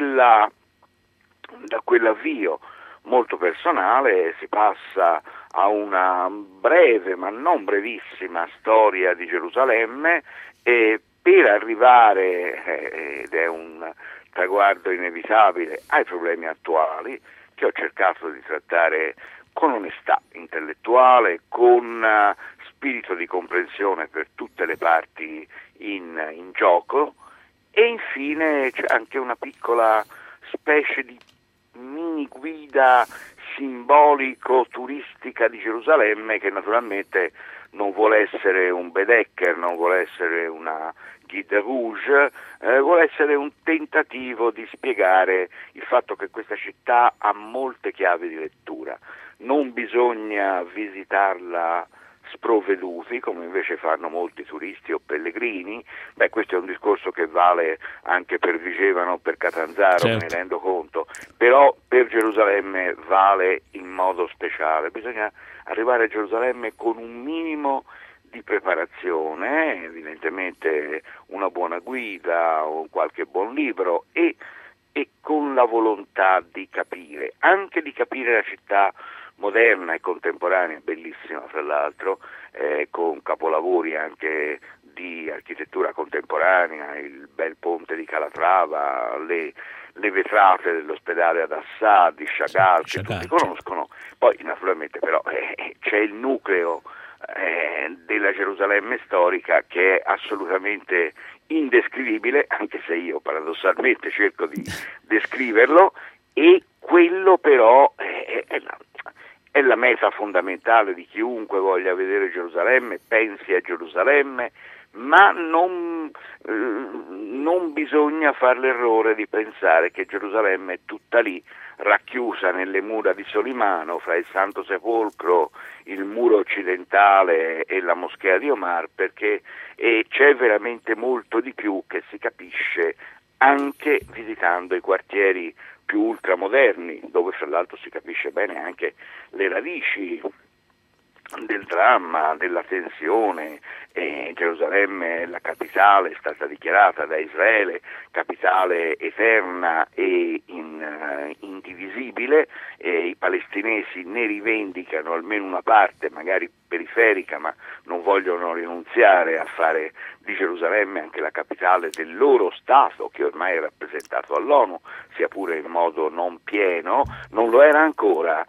quell'avvio molto personale si passa a una breve ma non brevissima storia di Gerusalemme, per arrivare, ed è un traguardo inevitabile, ai problemi attuali che ho cercato di trattare con onestà intellettuale, con spirito di comprensione per tutte le parti in gioco. E infine c'è anche una piccola specie di mini guida simbolico-turistica di Gerusalemme, che naturalmente non vuole essere un Baedeker, non vuole essere una guide rouge, vuole essere un tentativo di spiegare il fatto che questa città ha molte chiavi di lettura. Non bisogna visitarla sprovveduti, come invece fanno molti turisti o pellegrini. Questo è un discorso che vale anche per Vigevano o per Catanzaro, certo. Me ne rendo conto, però per Gerusalemme vale in modo speciale. Bisogna arrivare a Gerusalemme con un minimo di preparazione, evidentemente una buona guida o qualche buon libro, e con la volontà di capire, anche di capire la città moderna e contemporanea, bellissima fra l'altro, con capolavori anche di architettura contemporanea, il bel ponte di Calatrava, le vetrate dell'ospedale ad Assad, di Chagall, che tutti conoscono. Poi naturalmente però c'è il nucleo della Gerusalemme storica che è assolutamente indescrivibile, anche se io paradossalmente cerco di descriverlo, e quello però è la meta fondamentale di chiunque voglia vedere Gerusalemme, pensi a Gerusalemme, ma non bisogna fare l'errore di pensare che Gerusalemme è tutta lì, racchiusa nelle mura di Solimano, fra il Santo Sepolcro, il muro occidentale e la moschea di Omar, perché c'è veramente molto di più che si capisce anche visitando i quartieri più ultramoderni, dove fra l'altro si capisce bene anche le radici del dramma, della tensione. Gerusalemme, la capitale, è stata dichiarata da Israele capitale eterna e indivisibile, i palestinesi ne rivendicano almeno una parte, magari periferica, ma non vogliono rinunziare a fare di Gerusalemme anche la capitale del loro Stato, che ormai è rappresentato all'ONU, sia pure in modo non pieno. Non lo era ancora,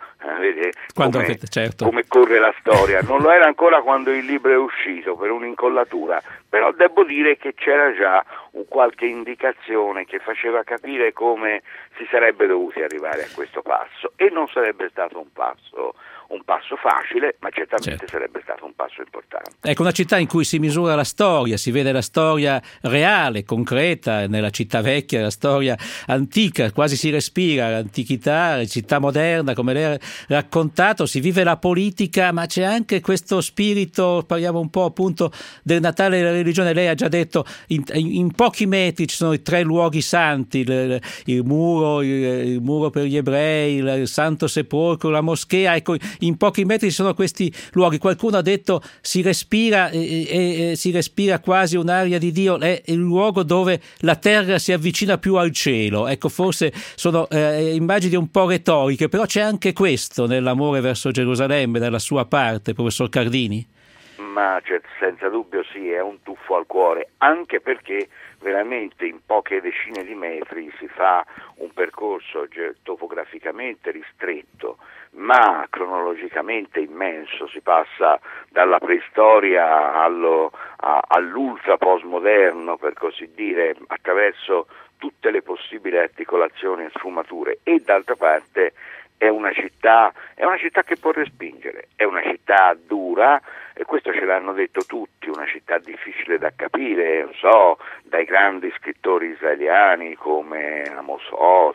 come corre la storia, non lo era ancora quando il libro è uscito per un'incollatura, però devo dire che c'era già qualche indicazione che faceva capire come si sarebbe dovuti arrivare a questo passo, e non sarebbe stato un passo facile, ma certamente sarebbe stato un passo importante. Ecco, una città in cui si misura la storia, si vede la storia reale, concreta, nella città vecchia, la storia antica, quasi si respira l'antichità, la città moderna, come lei ha raccontato, si vive la politica, ma c'è anche questo spirito, parliamo un po' appunto del Natale e della religione. Lei ha già detto, in pochi metri ci sono i 3 luoghi santi, il muro per gli ebrei, il Santo Sepolcro, la moschea. Ecco, in pochi metri ci sono questi luoghi. Qualcuno ha detto si respira quasi un'aria di Dio, è il luogo dove la terra si avvicina più al cielo. Ecco, forse sono immagini un po' retoriche, però c'è anche questo nell'amore verso Gerusalemme, dalla sua parte, professor Cardini? Ma senza dubbio sì, è un tuffo al cuore, anche perché veramente in poche decine di metri si fa un percorso topograficamente ristretto ma cronologicamente immenso, si passa dalla preistoria all'ultra postmoderno, per così dire, attraverso tutte le possibili articolazioni e sfumature, e d'altra parte è una città che può respingere, è una città dura, e questo ce l'hanno detto tutti, una città difficile da capire, non so, dai grandi scrittori israeliani come Amos Oz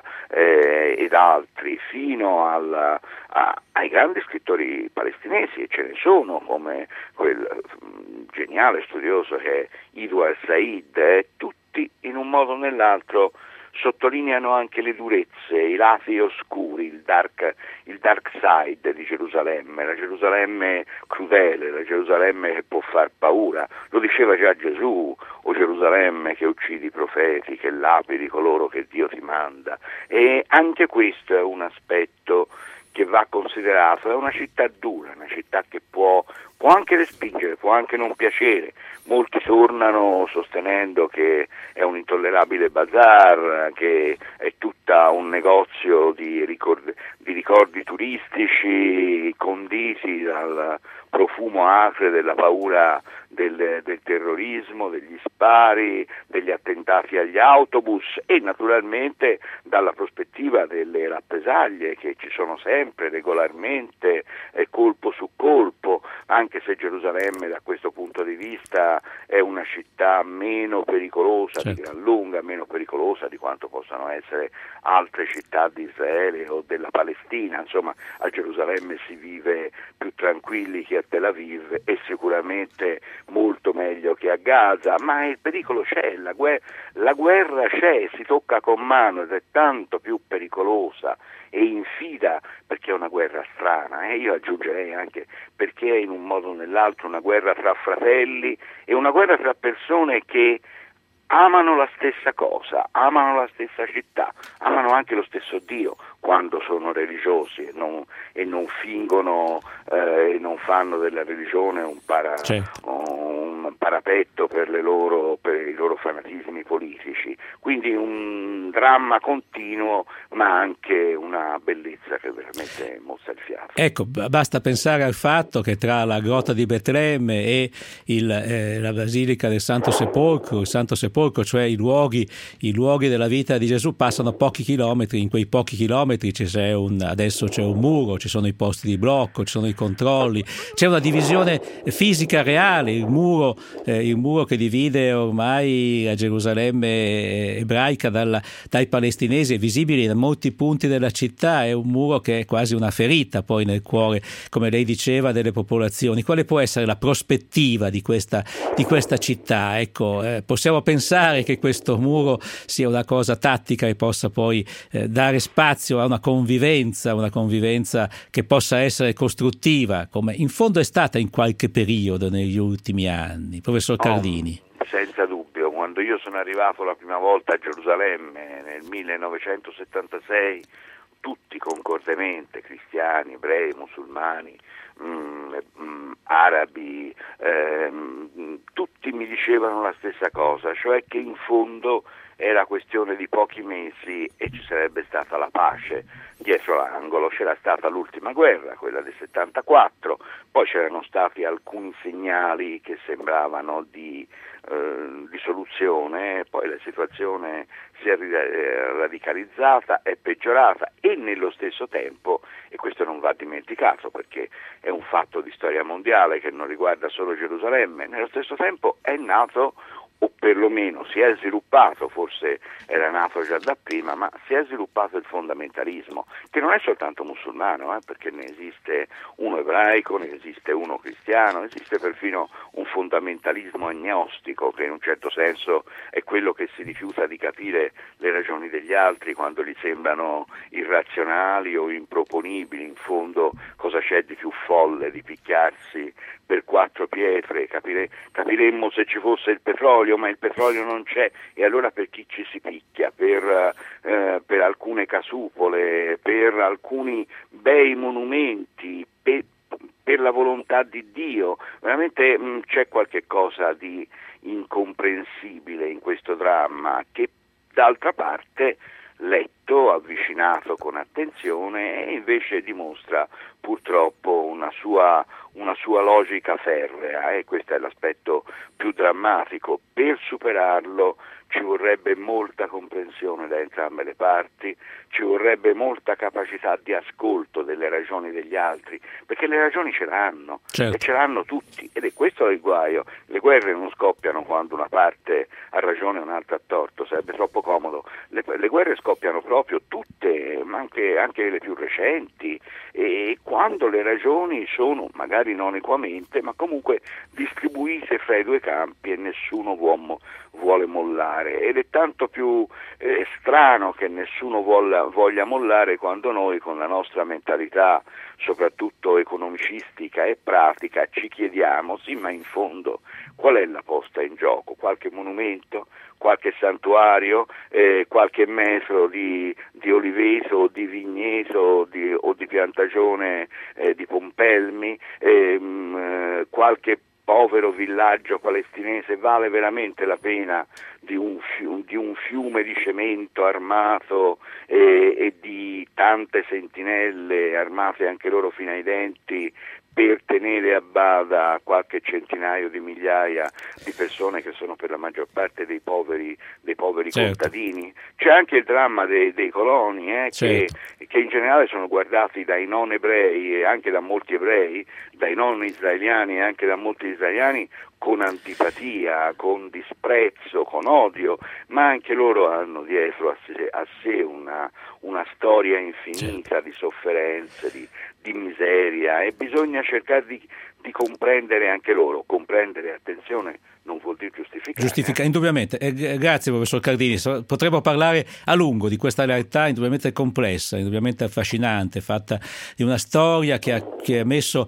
ed altri, fino ai grandi scrittori palestinesi, e ce ne sono, come quel geniale studioso che è Edward Said, tutti in un modo o nell'altro sottolineano anche le durezze, i lati oscuri, il dark side di Gerusalemme, la Gerusalemme crudele, la Gerusalemme che può far paura. Lo diceva già Gesù: o Gerusalemme che uccidi i profeti, che lapidi coloro che Dio ti manda. E anche questo è un aspetto che va considerato. È una città dura, una città che può anche respingere, può anche non piacere. Molti tornano sostenendo che è un intollerabile bazar, che è tutta un negozio di ricordi turistici conditi dal profumo acre della paura del terrorismo, degli spari, degli attentati agli autobus, e naturalmente dalla prospettiva delle rappresaglie che ci sono sempre, regolarmente, colpo su colpo, anche se Gerusalemme da questo punto di vista è una città meno pericolosa, certo, di gran lunga, meno pericolosa di quanto possano essere altre città di Israele o della Palestina. Insomma, a Gerusalemme si vive più tranquilli che a Tel Aviv, e sicuramente molto meglio che a Gaza, ma il pericolo c'è, la guerra c'è, si tocca con mano, ed è tanto più pericolosa e infida perché è una guerra strana, e io aggiungerei anche perché è in un modo o nell'altro una guerra tra fratelli, e una guerra tra persone che amano la stessa cosa, amano la stessa città, amano anche lo stesso Dio quando sono religiosi, e non fingono e non fanno della religione un parapetto per i loro fanatismi politici. Quindi un dramma continuo, ma anche una bellezza che veramente mostra il fiato. Ecco, basta pensare al fatto che tra la grotta di Betlemme e la Basilica del Santo Sepolcro, il Santo Sepolcro, cioè i luoghi della vita di Gesù, passano pochi chilometri. In quei pochi chilometri adesso c'è un muro, ci sono i posti di blocco, ci sono i controlli, c'è una divisione fisica reale. Il muro che divide ormai la Gerusalemme ebraica dai palestinesi è visibile in molti punti della città, è un muro che è quasi una ferita poi nel cuore, come lei diceva, delle popolazioni. Quale può essere la prospettiva di questa città? Ecco, possiamo pensare che questo muro sia una cosa tattica e possa poi dare spazio a una convivenza che possa essere costruttiva, come in fondo è stata in qualche periodo negli ultimi anni. Professor Cardini. Senza dubbio, quando io sono arrivato la prima volta a Gerusalemme nel 1976, tutti concordemente, cristiani, ebrei, musulmani, arabi, tutti mi dicevano la stessa cosa, cioè che in fondo era questione di pochi mesi e ci sarebbe stata la pace dietro l'angolo. C'era stata l'ultima guerra, quella del 74, poi c'erano stati alcuni segnali che sembravano di soluzione, poi la situazione si è radicalizzata, è peggiorata, e nello stesso tempo, e questo non va dimenticato perché è un fatto di storia mondiale che non riguarda solo Gerusalemme, nello stesso tempo è nato, o perlomeno si è sviluppato, forse era nato già da prima, ma si è sviluppato il fondamentalismo, che non è soltanto musulmano, perché ne esiste uno ebraico, ne esiste uno cristiano, esiste perfino un fondamentalismo agnostico, che in un certo senso è quello che si rifiuta di capire le ragioni degli altri quando gli sembrano irrazionali o improponibili. In fondo cosa c'è di più folle di picchiarsi per 4 pietre? Capiremmo se ci fosse il petrolio, ma il petrolio non c'è, e allora per chi ci si picchia? Per alcune casupole, per alcuni bei monumenti, per la volontà di Dio. Veramente c'è qualche cosa di incomprensibile in questo dramma, che d'altra parte, letto, avvicinato con attenzione, e invece dimostra purtroppo una sua logica ferrea, e questo è l'aspetto più drammatico. Per superarlo ci vorrebbe molta comprensione da entrambe le parti, ci vorrebbe molta capacità di ascolto delle ragioni degli altri, perché le ragioni ce l'hanno, certo, e ce l'hanno tutti, ed è questo il guaio. Le guerre non scoppiano quando una parte ha ragione e un'altra ha torto, sarebbe troppo comodo. Le guerre scoppiano proprio tutte, ma anche le più recenti, e quando le ragioni sono magari non equamente, ma comunque distribuite fra i due campi, e nessuno vuole mollare, ed è tanto più strano che nessuno voglia mollare quando noi, con la nostra mentalità soprattutto economicistica e pratica, ci chiediamo: sì, ma in fondo qual è la posta in gioco? Qualche monumento, qualche santuario, qualche metro di oliveto o di vigneto o di piantagione di pompelmi, qualche povero villaggio palestinese vale veramente la pena di un fiume di cemento armato e di tante sentinelle armate anche loro fino ai denti per tenere a bada qualche centinaio di migliaia di persone che sono per la maggior parte dei poveri certo, contadini? C'è anche il dramma dei coloni, certo, che in generale sono guardati dai non ebrei e anche da molti ebrei, dai non israeliani e anche da molti israeliani, con antipatia, con disprezzo, con odio, ma anche loro hanno dietro a sé una storia infinita di sofferenze, di miseria, e bisogna cercare di comprendere anche loro. Comprendere, attenzione, non vuol dire giustificare. Indubbiamente. Grazie professor Cardini, potremmo parlare a lungo di questa realtà indubbiamente complessa, indubbiamente affascinante, fatta di una storia che ha messo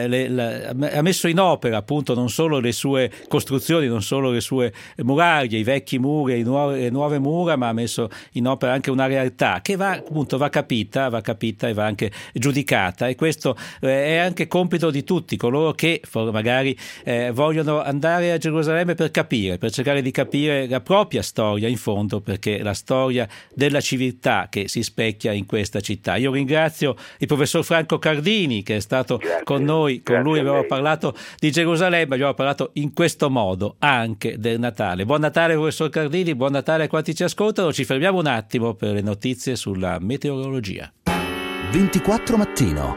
in opera appunto non solo le sue costruzioni, non solo le sue muraglie, i vecchi muri, le nuove mura, ma ha messo in opera anche una realtà che va capita e va anche giudicata, e questo è anche compito di tutti coloro che magari vogliono andare a Gerusalemme per cercare di capire la propria storia in fondo, perché la storia della civiltà che si specchia in questa città. Io ringrazio il professor Franco Cardini che è stato con noi, con lui abbiamo parlato di Gerusalemme, abbiamo parlato in questo modo anche del Natale. Buon Natale professor Cardini, buon Natale a quanti ci ascoltano, ci fermiamo un attimo per le notizie sulla meteorologia. 24 mattino.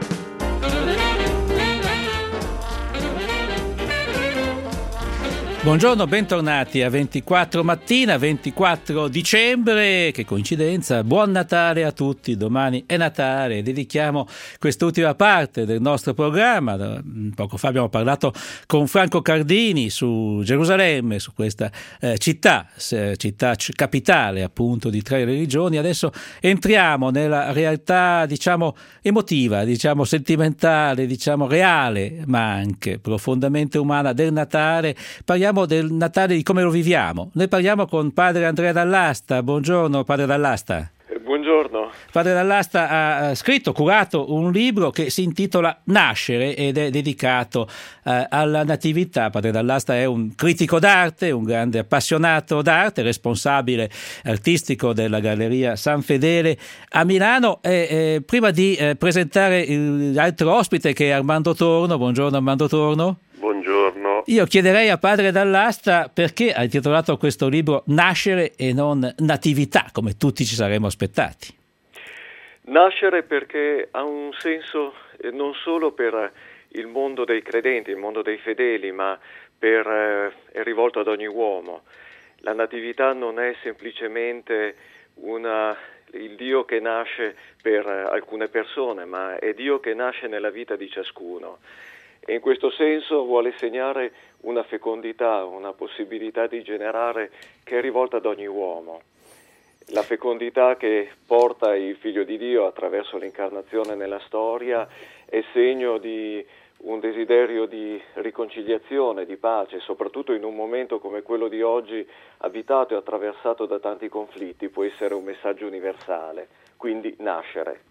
Buongiorno, bentornati a 24 mattina, 24 dicembre, che coincidenza, buon Natale a tutti, domani è Natale, dedichiamo quest'ultima parte del nostro programma. Poco fa abbiamo parlato con Franco Cardini su Gerusalemme, su questa città capitale appunto di 3 religioni. Adesso entriamo nella realtà emotiva, sentimentale, reale, ma anche profondamente umana del Natale. Parliamo del Natale, di come lo viviamo. Noi parliamo con padre Andrea Dall'Asta. Buongiorno padre Dall'Asta. Buongiorno. Padre Dall'Asta ha curato un libro che si intitola Nascere ed è dedicato alla natività. Padre Dall'Asta è un critico d'arte, un grande appassionato d'arte, responsabile artistico della Galleria San Fedele a Milano. Prima di presentare l'altro ospite, che è Armando Torno. Buongiorno Armando Torno. Buongiorno. Io chiederei a padre Dall'Asta perché ha intitolato questo libro Nascere e non Natività, come tutti ci saremmo aspettati. Nascere perché ha un senso non solo per il mondo dei credenti, il mondo dei fedeli, ma è rivolto ad ogni uomo. La natività non è semplicemente il Dio che nasce per alcune persone, ma è Dio che nasce nella vita di ciascuno. E in questo senso vuole segnare una fecondità, una possibilità di generare che è rivolta ad ogni uomo. La fecondità che porta il Figlio di Dio attraverso l'incarnazione nella storia è segno di un desiderio di riconciliazione, di pace, soprattutto in un momento come quello di oggi, abitato e attraversato da tanti conflitti, può essere un messaggio universale. Quindi nascere.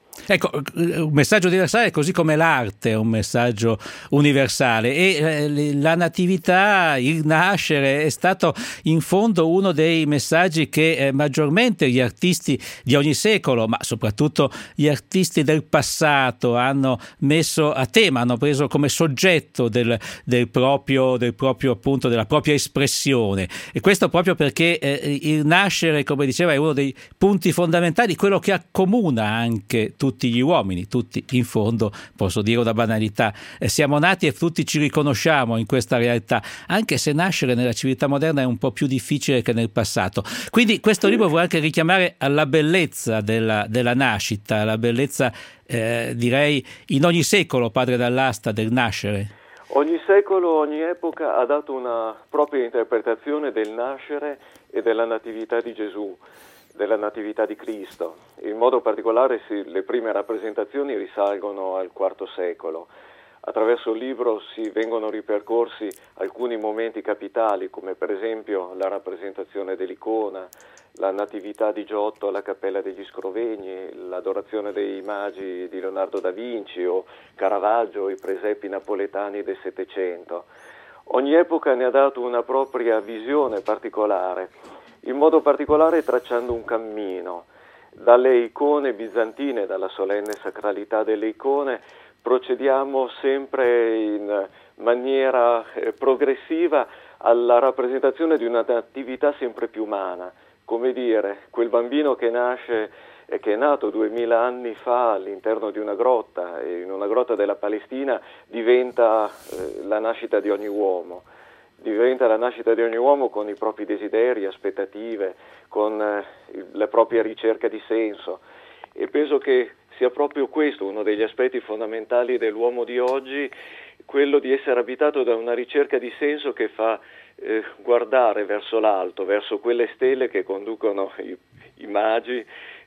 Ecco, un messaggio universale così come l'arte è un messaggio universale e la natività, il nascere è stato in fondo uno dei messaggi che maggiormente gli artisti di ogni secolo, ma soprattutto gli artisti del passato hanno messo a tema, hanno preso come soggetto del proprio appunto della propria espressione, e questo proprio perché il nascere, come diceva, è uno dei punti fondamentali, quello che accomuna anche tutti gli uomini, tutti in fondo, posso dire una banalità, siamo nati e tutti ci riconosciamo in questa realtà, anche se nascere nella civiltà moderna è un po' più difficile che nel passato. Quindi questo libro vuole anche richiamare alla bellezza della nascita, la bellezza direi in ogni secolo, padre Dall'Asta, del nascere. Ogni secolo, ogni epoca ha dato una propria interpretazione del nascere e della natività di Gesù, della natività di Cristo. In modo particolare le prime rappresentazioni risalgono al IV secolo. Attraverso il libro si vengono ripercorsi alcuni momenti capitali, come per esempio la rappresentazione dell'icona, la natività di Giotto alla Cappella degli Scrovegni, l'adorazione dei magi di Leonardo da Vinci o Caravaggio, i presepi napoletani del Settecento. Ogni epoca ne ha dato una propria visione particolare, in modo particolare tracciando un cammino. Dalle icone bizantine, dalla solenne sacralità delle icone, procediamo sempre in maniera progressiva alla rappresentazione di una natività sempre più umana. Come dire, quel bambino che nasce e che è nato 2000 anni fa all'interno di una grotta, e in una grotta della Palestina diventa la nascita di ogni uomo. Diventa la nascita di ogni uomo con i propri desideri, aspettative, con la propria ricerca di senso, e penso che sia proprio questo uno degli aspetti fondamentali dell'uomo di oggi, quello di essere abitato da una ricerca di senso che fa guardare verso l'alto, verso quelle stelle che conducono i magi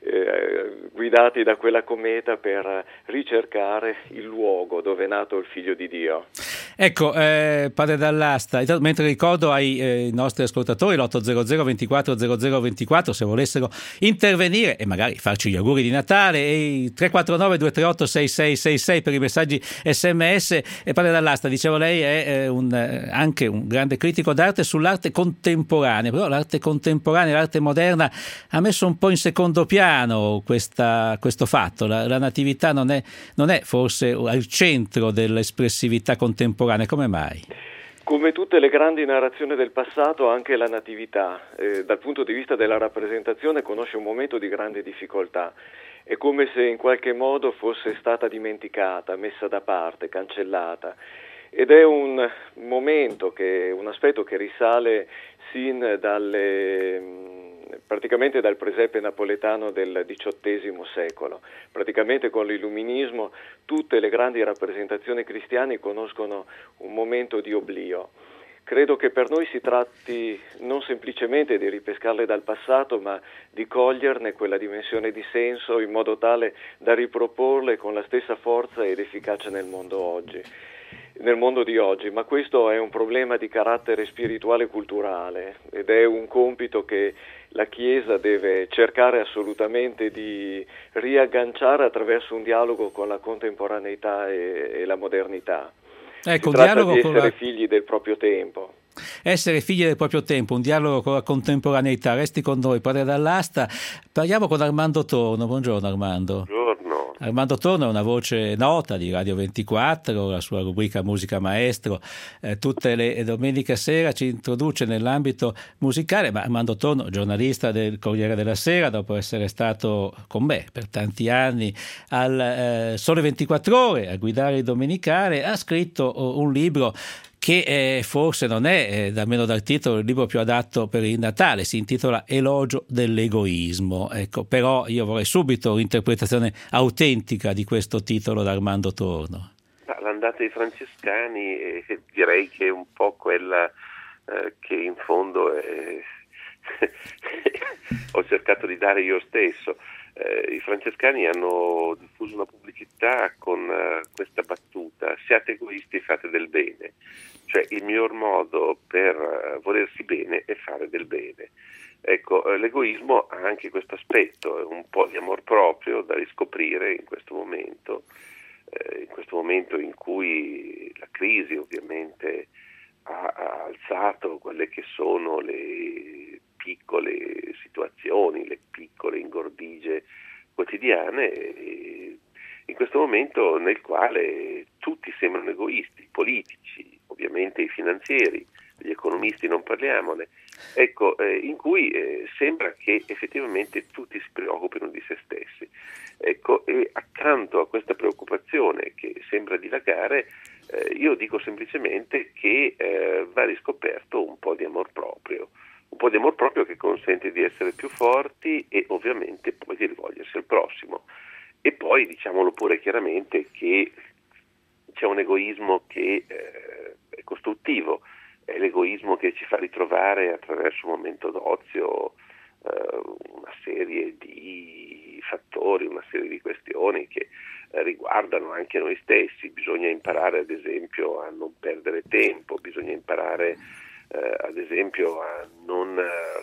guidati da quella cometa per ricercare il luogo dove è nato il Figlio di Dio. Ecco, padre Dall'Asta, mentre ricordo ai nostri ascoltatori l'800 24 00 24 se volessero intervenire e magari farci gli auguri di Natale, e il 349 238 6666 per i messaggi SMS. E padre Dall'Asta, dicevo, lei è anche un grande critico d'arte sull'arte contemporanea, però l'arte contemporanea, l'arte moderna ha messo un po' in secondo piano questo fatto. La natività non è forse al centro dell'espressività contemporanea. Come mai? Come tutte le grandi narrazioni del passato, anche la natività, dal punto di vista della rappresentazione, conosce un momento di grande difficoltà. È come se in qualche modo fosse stata dimenticata, messa da parte, cancellata. Ed è un momento, un aspetto che risale sin praticamente dal presepe napoletano del XVIII secolo. Praticamente con l'illuminismo tutte le grandi rappresentazioni cristiane conoscono un momento di oblio. Credo che per noi si tratti non semplicemente di ripescarle dal passato, ma di coglierne quella dimensione di senso in modo tale da riproporle con la stessa forza ed efficacia nel mondo di oggi, ma questo è un problema di carattere spirituale e culturale ed è un compito che la Chiesa deve cercare assolutamente di riagganciare attraverso un dialogo con la contemporaneità e la modernità. Ecco, si tratta di essere figli del proprio tempo. Essere figli del proprio tempo, un dialogo con la contemporaneità. Resti con noi, padre Dall'Asta. Parliamo con Armando Torno. Buongiorno Armando. Buongiorno. Armando Torno è una voce nota di Radio 24, la sua rubrica Musica Maestro tutte le domeniche sera ci introduce nell'ambito musicale, ma Armando Torno, giornalista del Corriere della Sera, dopo essere stato con me per tanti anni al Sole 24 Ore a guidare il domenicale, ha scritto un libro che forse non è, almeno dal titolo, il libro più adatto per il Natale. Si intitola Elogio dell'egoismo. Ecco, però io vorrei subito un'interpretazione autentica di questo titolo da Armando Torno. L'andata dei francescani direi che è un po' quella che in fondo ho cercato di dare io stesso. I francescani hanno diffuso una pubblicità con questa battuta: siate egoisti e fate del bene. Cioè il miglior modo per volersi bene è fare del bene. Ecco, l'egoismo ha anche questo aspetto, è un po' di amor proprio da riscoprire in questo momento in cui la crisi ovviamente ha alzato quelle che sono le piccole situazioni, le piccole ingordigie quotidiane, in questo momento nel quale tutti sembrano egoisti, i politici, ovviamente i finanzieri, gli economisti non parliamone, ecco, in cui sembra che effettivamente tutti si preoccupino di se stessi. Ecco, e accanto a questa preoccupazione che sembra dilagare, io dico semplicemente che va riscoperto un po' di amor proprio che consente di essere più forti e ovviamente poi di rivolgersi al prossimo. E poi diciamolo pure chiaramente che c'è un egoismo che è costruttivo, è l'egoismo che ci fa ritrovare attraverso un momento d'ozio una serie di fattori, una serie di questioni che riguardano anche noi stessi. Bisogna imparare ad esempio a non perdere tempo, bisogna imparare ad esempio a non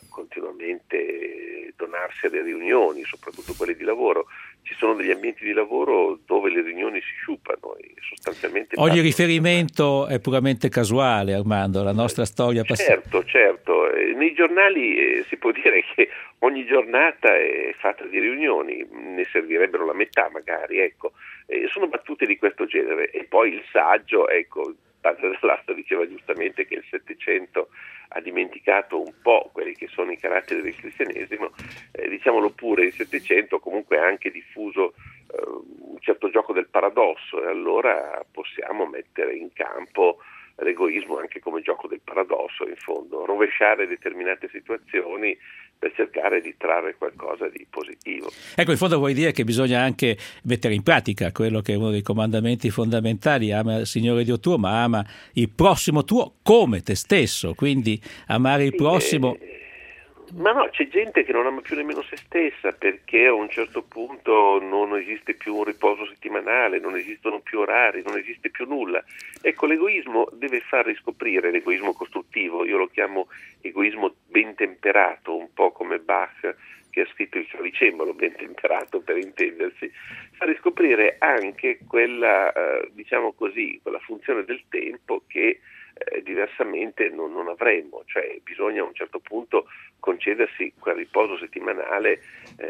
continuamente donarsi alle riunioni, soprattutto quelle di lavoro. Ci sono degli ambienti di lavoro dove le riunioni si sciupano e sostanzialmente ogni riferimento è puramente casuale, Armando, la nostra storia passata. Certo. Nei giornali si può dire che ogni giornata è fatta di riunioni, ne servirebbero la metà magari, ecco. Sono battute di questo genere. E poi il saggio, ecco, Padre Dell'Asta diceva giustamente che il Settecento ha dimenticato un po' quelli che sono i caratteri del cristianesimo, diciamolo pure, il Settecento comunque ha anche diffuso un certo gioco del paradosso, e allora possiamo mettere in campo l'egoismo anche come gioco del paradosso, in fondo, rovesciare determinate situazioni per cercare di trarre qualcosa di positivo. Ecco, in fondo vuoi dire che bisogna anche mettere in pratica quello che è uno dei comandamenti fondamentali: ama il Signore Dio tuo, ma ama il prossimo tuo come te stesso, quindi amare il prossimo. Ma no, c'è gente che non ama più nemmeno se stessa, perché a un certo punto non esiste più un riposo settimanale, non esistono più orari, non esiste più nulla. Ecco, l'egoismo deve far riscoprire, l'egoismo costruttivo, io lo chiamo egoismo ben temperato, un po' come Bach che ha scritto il clavicembalo, ben temperato per intendersi, fa riscoprire anche quella, diciamo così, quella funzione del tempo che diversamente non avremmo, cioè bisogna a un certo punto concedersi quel riposo settimanale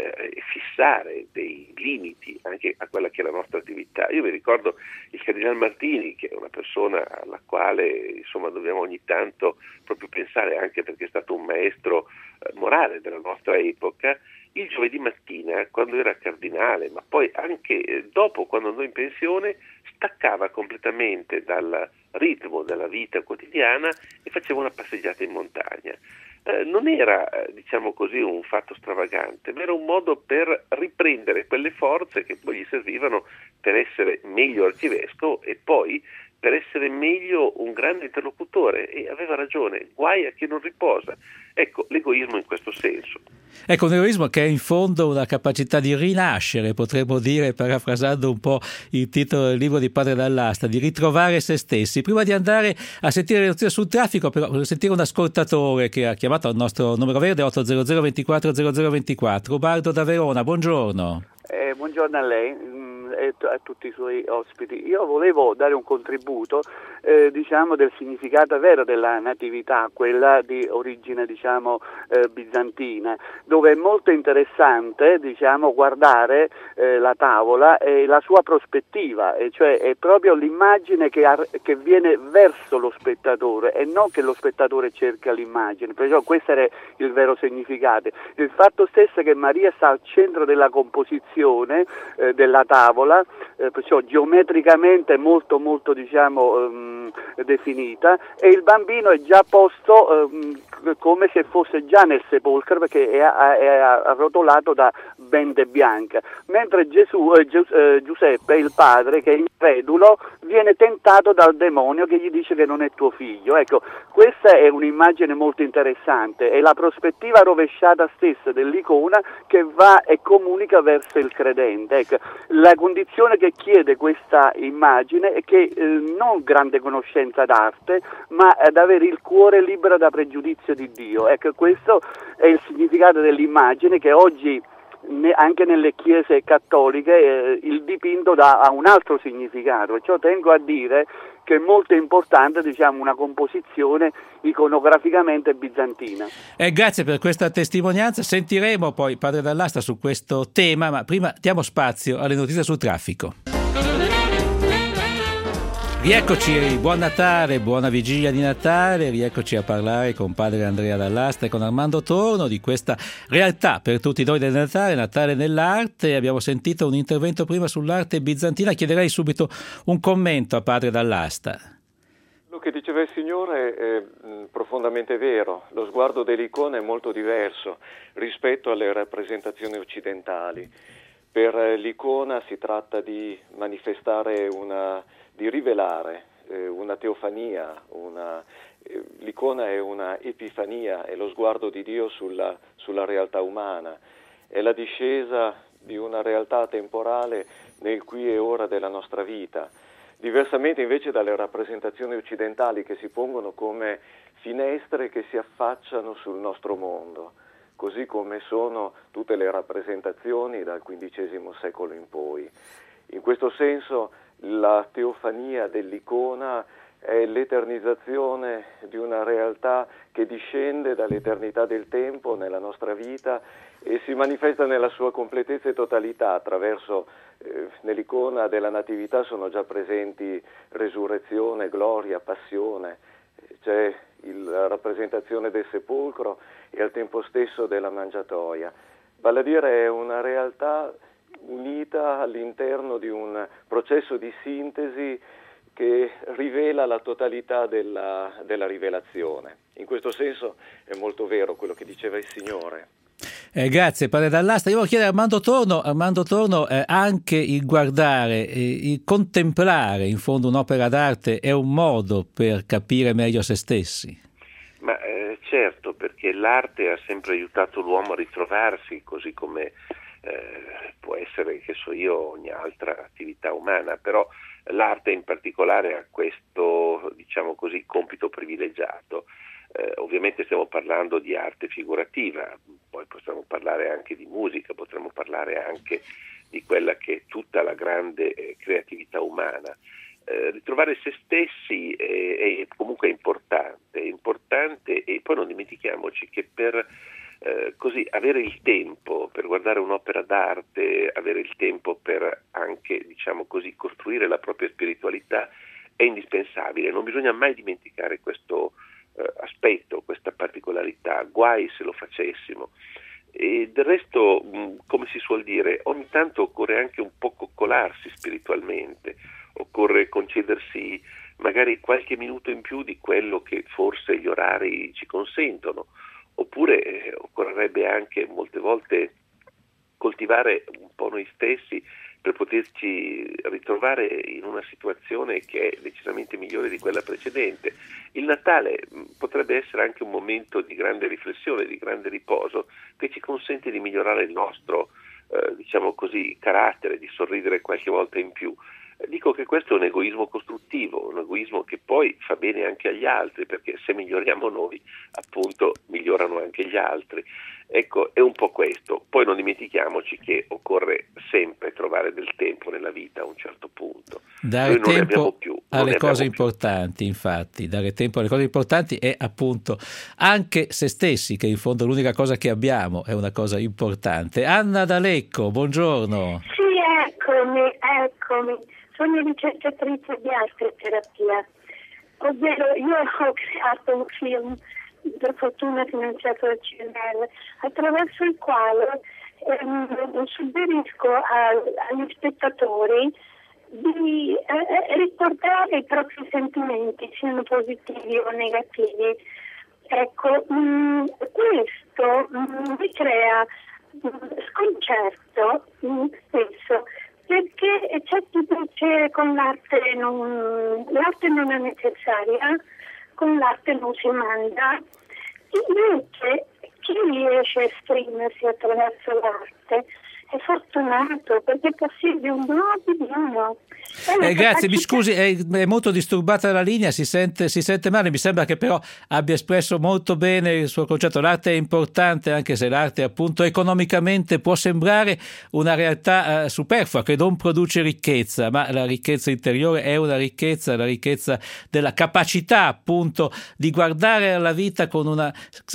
e fissare dei limiti anche a quella che è la nostra attività. Io vi ricordo il Cardinal Martini, che è una persona alla quale insomma dobbiamo ogni tanto proprio pensare, anche perché è stato un maestro morale della nostra epoca. Il giovedì mattina, quando era cardinale, ma poi anche dopo, quando andò in pensione, staccava completamente dal ritmo della vita quotidiana e faceva una passeggiata in montagna. Non era, diciamo così, un fatto stravagante, ma era un modo per riprendere quelle forze che poi gli servivano per essere meglio arcivescovo e poi per essere meglio un grande interlocutore, e aveva ragione, guai a chi non riposa. Ecco, l'egoismo in questo senso. Ecco, un egoismo che è in fondo una capacità di rinascere, potremmo dire, parafrasando un po' il titolo del libro di Padre Dall'Asta, di ritrovare se stessi. Prima di andare a sentire le notizie sul traffico, però sentire un ascoltatore che ha chiamato al nostro numero verde 800 24 0024, Ubaldo da Verona, buongiorno. Buongiorno a lei e a tutti i suoi ospiti. Io volevo dare un contributo diciamo del significato vero della natività, quella di origine diciamo bizantina, dove è molto interessante diciamo guardare la tavola e la sua prospettiva, e cioè è proprio l'immagine che viene verso lo spettatore e non che lo spettatore cerca l'immagine, perciò questo era il vero significato. Il fatto stesso che Maria sta al centro della composizione della tavola, perciò geometricamente molto molto diciamo definita, e il bambino è già posto come se fosse già nel sepolcro, perché è arrotolato da bende bianca, mentre Giuseppe, il padre, che è incredulo, viene tentato dal demonio che gli dice che non è tuo figlio. Ecco, questa è un'immagine molto interessante, è la prospettiva rovesciata stessa dell'icona che va e comunica verso il credente. Ecco, condizione che chiede questa immagine è che non grande conoscenza d'arte, ma ad avere il cuore libero da pregiudizio di Dio. Ecco, questo è il significato dell'immagine, che oggi anche nelle chiese cattoliche il dipinto ha un altro significato, e ciò tengo a dire che è molto importante, diciamo, una composizione iconograficamente bizantina. Grazie per questa testimonianza. Sentiremo poi Padre Dall'Asta su questo tema, ma prima diamo spazio alle notizie sul traffico. Rieccoci, buon Natale, buona vigilia di Natale, rieccoci a parlare con Padre Andrea Dall'Asta e con Armando Torno di questa realtà per tutti noi del Natale, Natale nell'arte. Abbiamo sentito un intervento prima sull'arte bizantina, chiederei subito un commento a Padre Dall'Asta. Quello che diceva il Signore è profondamente vero, lo sguardo dell'icona è molto diverso rispetto alle rappresentazioni occidentali. Per l'icona si tratta di manifestare di rivelare una teofania, l'icona è una epifania, è lo sguardo di Dio sulla realtà umana, è la discesa di una realtà temporale nel qui e ora della nostra vita, diversamente invece dalle rappresentazioni occidentali che si pongono come finestre che si affacciano sul nostro mondo, così come sono tutte le rappresentazioni dal XV secolo in poi. In questo senso la teofania dell'icona è l'eternizzazione di una realtà che discende dall'eternità del tempo nella nostra vita e si manifesta nella sua completezza e totalità attraverso, nell'icona della Natività sono già presenti resurrezione, gloria, passione, c'è la rappresentazione del sepolcro e al tempo stesso della mangiatoia. Vale a dire è una realtà unita all'interno di un processo di sintesi che rivela la totalità della rivelazione. In questo senso è molto vero quello che diceva il Signore. Grazie Padre Dall'Asta. Io voglio chiedere a Armando Torno, anche il guardare, il contemplare in fondo un'opera d'arte è un modo per capire meglio se stessi? Ma certo, perché l'arte ha sempre aiutato l'uomo a ritrovarsi, così come può essere, che so io, ogni altra attività umana, però l'arte in particolare ha questo, diciamo così, compito privilegiato. Ovviamente stiamo parlando di arte figurativa, poi possiamo parlare anche di musica, potremmo parlare anche di quella che è tutta la grande creatività umana. Ritrovare se stessi è comunque importante, e poi non dimentichiamoci che per così avere il tempo per guardare un'opera d'arte, avere il tempo per anche, diciamo così, costruire la propria spiritualità è indispensabile. Non bisogna mai dimenticare questo aspetto, questa particolarità, guai se lo facessimo. E del resto, come si suol dire, ogni tanto occorre anche un po' coccolarsi spiritualmente, occorre concedersi magari qualche minuto in più di quello che forse gli orari ci consentono, oppure occorrerebbe anche molte volte coltivare un po' noi stessi per poterci ritrovare in una situazione che è decisamente migliore di quella precedente. Il Natale potrebbe essere anche un momento di grande riflessione, di grande riposo, che ci consente di migliorare il nostro, diciamo così, carattere, di sorridere qualche volta in più. Dico che questo è un egoismo costruttivo, un egoismo che poi fa bene anche agli altri, perché se miglioriamo noi, appunto, migliorano anche gli altri. Ecco, è un po' questo. Poi non dimentichiamoci che occorre sempre trovare del tempo nella vita a un certo punto. Dare noi non ne tempo abbiamo più. alle cose importanti, infatti, dare tempo alle cose importanti è appunto anche se stessi, che in fondo l'unica cosa che abbiamo è una cosa importante. Anna D'Alecco, buongiorno. Sì, eccomi. Sono ricercatrice di arte terapia, ovvero io ho creato un film, per fortuna finanziato da CNL, attraverso il quale suggerisco agli spettatori di ricordare i propri sentimenti, siano positivi o negativi. Ecco, questo mi crea sconcerto spesso, perché c'è chi dice con l'arte non è necessaria, con l'arte non si manda. Invece chi riesce a esprimersi attraverso l'arte è fortunato perché possiede un blog di uno. Grazie, mi scusi, è molto disturbata la linea, si sente male, mi sembra che però abbia espresso molto bene il suo concetto. L'arte è importante, anche se l'arte appunto economicamente può sembrare una realtà superflua che non produce ricchezza, ma la ricchezza interiore è una ricchezza, la ricchezza della capacità appunto di guardare alla vita con una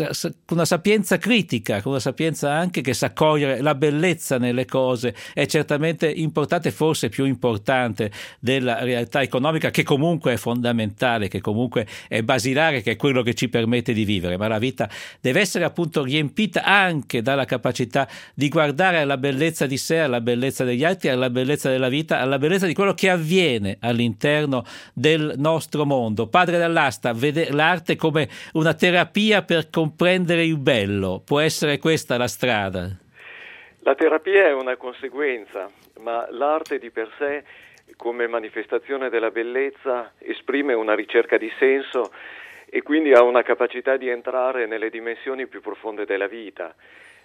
sapienza critica, con una sapienza anche che sa cogliere la bellezza nelle cose, è certamente importante, forse più importante della realtà economica, che comunque è fondamentale, che comunque è basilare, che è quello che ci permette di vivere, ma la vita deve essere appunto riempita anche dalla capacità di guardare alla bellezza di sé, alla bellezza degli altri, alla bellezza della vita, alla bellezza di quello che avviene all'interno del nostro mondo. Padre Dall'Asta vede l'arte come una terapia per comprendere il bello, può essere questa la strada? La terapia è una conseguenza, ma l'arte di per sé, come manifestazione della bellezza, esprime una ricerca di senso e quindi ha una capacità di entrare nelle dimensioni più profonde della vita.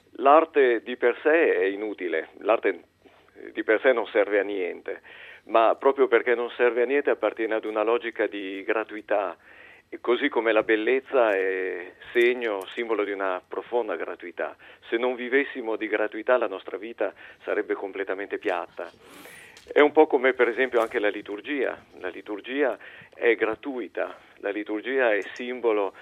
L'arte di per sé è inutile, l'arte di per sé non serve a niente, ma proprio perché non serve a niente appartiene ad una logica di gratuità, così come la bellezza è simbolo di una profonda gratuità. Se non vivessimo di gratuità la nostra vita sarebbe completamente piatta. È un po' come per esempio anche la liturgia. La liturgia è gratuita, la liturgia è simbolo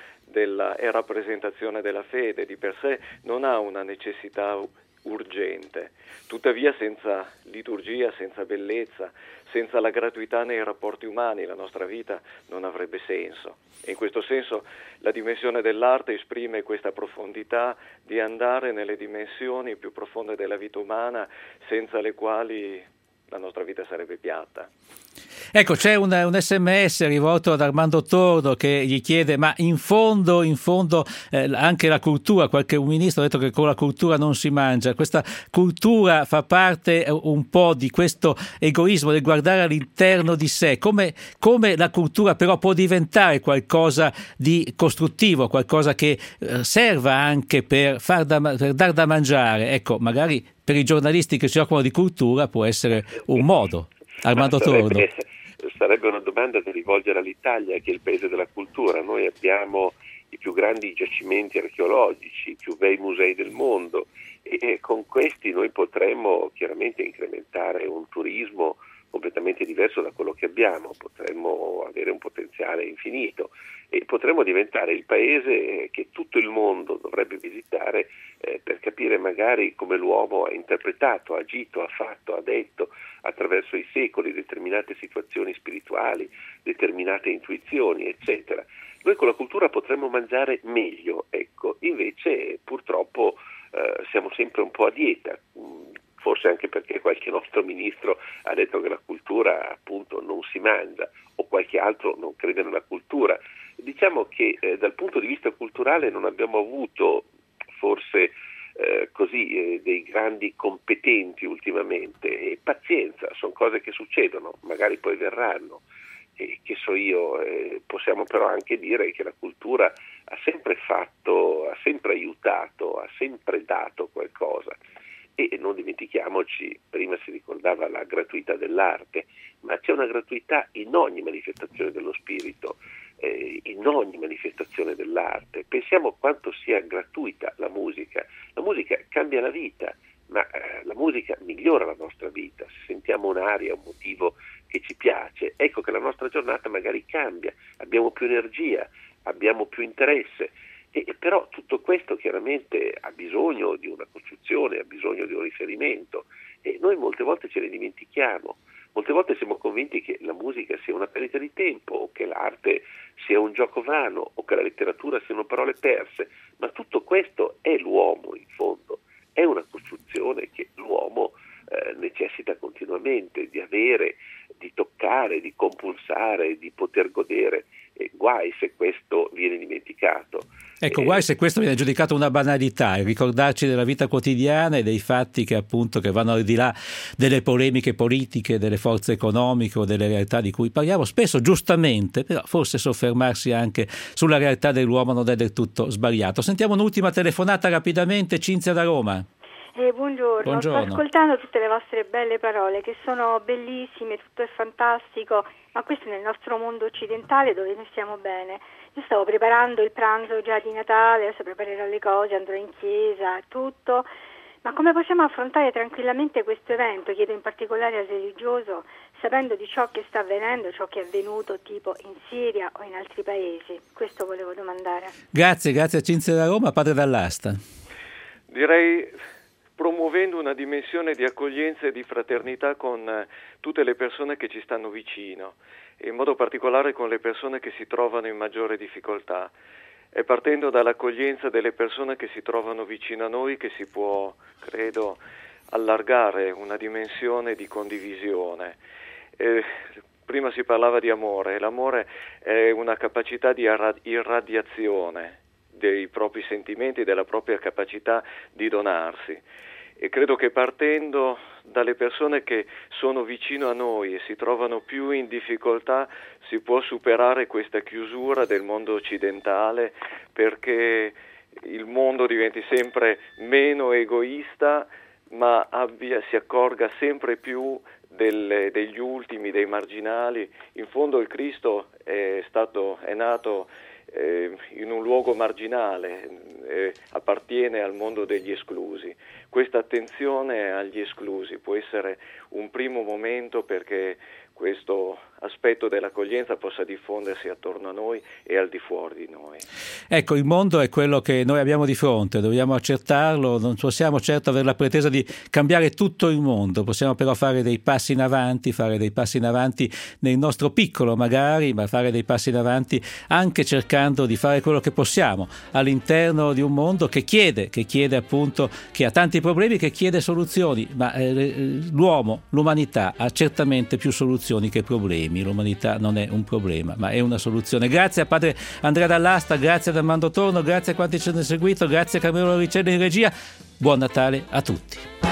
è rappresentazione della fede, di per sé non ha una necessità urgente. Tuttavia senza liturgia, senza bellezza, senza la gratuità nei rapporti umani, la nostra vita non avrebbe senso. E in questo senso la dimensione dell'arte esprime questa profondità di andare nelle dimensioni più profonde della vita umana, senza le quali la nostra vita sarebbe piatta. Ecco, c'è un SMS rivolto ad Armando Tordo che gli chiede: ma in fondo anche la cultura, un ministro ha detto che con la cultura non si mangia, questa cultura fa parte un po' di questo egoismo del guardare all'interno di sé, come la cultura però può diventare qualcosa di costruttivo, qualcosa che serva anche per dar da mangiare. Ecco, magari per i giornalisti che si occupano di cultura può essere un modo. Armando Tordo. Sarebbe una domanda da rivolgere all'Italia, che è il paese della cultura. Noi abbiamo i più grandi giacimenti archeologici, i più bei musei del mondo e con questi noi potremmo chiaramente incrementare un turismo completamente diverso da quello che abbiamo, potremmo avere un potenziale infinito e potremmo diventare il paese che tutto il mondo dovrebbe visitare per capire magari come l'uomo ha interpretato, ha agito, ha fatto, ha detto attraverso i secoli determinate situazioni spirituali, determinate intuizioni, eccetera. Noi con la cultura potremmo mangiare meglio, ecco, invece purtroppo siamo sempre un po' a dieta, forse anche perché qualche nostro ministro ha detto che la cultura appunto non si mangia, o qualche altro non crede nella cultura. Diciamo che dal punto di vista culturale non abbiamo avuto forse dei grandi competenti ultimamente, e pazienza, sono cose che succedono, magari poi verranno. Che so io, possiamo però anche dire che la cultura ha sempre fatto, ha sempre aiutato, ha sempre dato qualcosa. E non dimentichiamoci, prima si ricordava la gratuità dell'arte, ma c'è una gratuità in ogni manifestazione dello spirito, in ogni manifestazione dell'arte. Pensiamo quanto sia gratuita la musica. La musica cambia la vita, ma la musica migliora la nostra vita. Se sentiamo un'aria, un motivo che ci piace, ecco che la nostra giornata magari cambia, abbiamo più energia, abbiamo più interesse. Però tutto questo chiaramente ha bisogno di una costruzione, ha bisogno di un riferimento e noi molte volte ce ne dimentichiamo, molte volte siamo convinti che la musica sia una perdita di tempo o che l'arte sia un gioco vano o che la letteratura siano parole perse, ma tutto questo è l'uomo in fondo, è una costruzione che l'uomo necessita continuamente di avere, di toccare, di compulsare, di poter godere. Guai se questo viene dimenticato. Ecco, guai se questo viene giudicato una banalità, il ricordarci della vita quotidiana e dei fatti che appunto che vanno al di là delle polemiche politiche, delle forze economiche o delle realtà di cui parliamo spesso giustamente, però forse soffermarsi anche sulla realtà dell'uomo non è del tutto sbagliato. Sentiamo un'ultima telefonata rapidamente. Cinzia da Roma. Buongiorno, sto ascoltando tutte le vostre belle parole che sono bellissime, tutto è fantastico, ma questo è nel nostro mondo occidentale dove noi stiamo bene. Io stavo preparando il pranzo già di Natale, adesso preparerò le cose, andrò in chiesa, tutto, ma come possiamo affrontare tranquillamente questo evento? Chiedo in particolare al religioso, sapendo di ciò che sta avvenendo, ciò che è avvenuto tipo in Siria o in altri paesi. Questo volevo domandare. Grazie a Cinzia da Roma, padre Dall'Asta. Direi promuovendo una dimensione di accoglienza e di fraternità con tutte le persone che ci stanno vicino, e in modo particolare con le persone che si trovano in maggiore difficoltà. È partendo dall'accoglienza delle persone che si trovano vicino a noi che si può, credo, allargare una dimensione di condivisione. Prima si parlava di amore. L'amore è una capacità di irradiazione dei propri sentimenti, della propria capacità di donarsi. E credo che partendo dalle persone che sono vicino a noi e si trovano più in difficoltà si può superare questa chiusura del mondo occidentale, perché il mondo diventi sempre meno egoista, ma si accorga sempre più degli ultimi, dei marginali. In fondo il Cristo è nato in un luogo marginale, appartiene al mondo degli esclusi. Questa attenzione agli esclusi può essere un primo momento perché questo aspetto dell'accoglienza possa diffondersi attorno a noi e al di fuori di noi. Ecco, il mondo è quello che noi abbiamo di fronte, dobbiamo accettarlo, non possiamo certo avere la pretesa di cambiare tutto il mondo, possiamo però fare dei passi in avanti nel nostro piccolo magari, ma fare dei passi in avanti anche cercando di fare quello che possiamo all'interno di un mondo che chiede appunto, che ha tanti problemi, che chiede soluzioni, ma l'umanità ha certamente più soluzioni che problemi. L'umanità non è un problema, ma è una soluzione. Grazie a padre Andrea Dall'Asta, grazie ad Armando Torno, grazie a quanti ci hanno seguito, grazie a Carmelo Ricelli in regia. Buon Natale a tutti.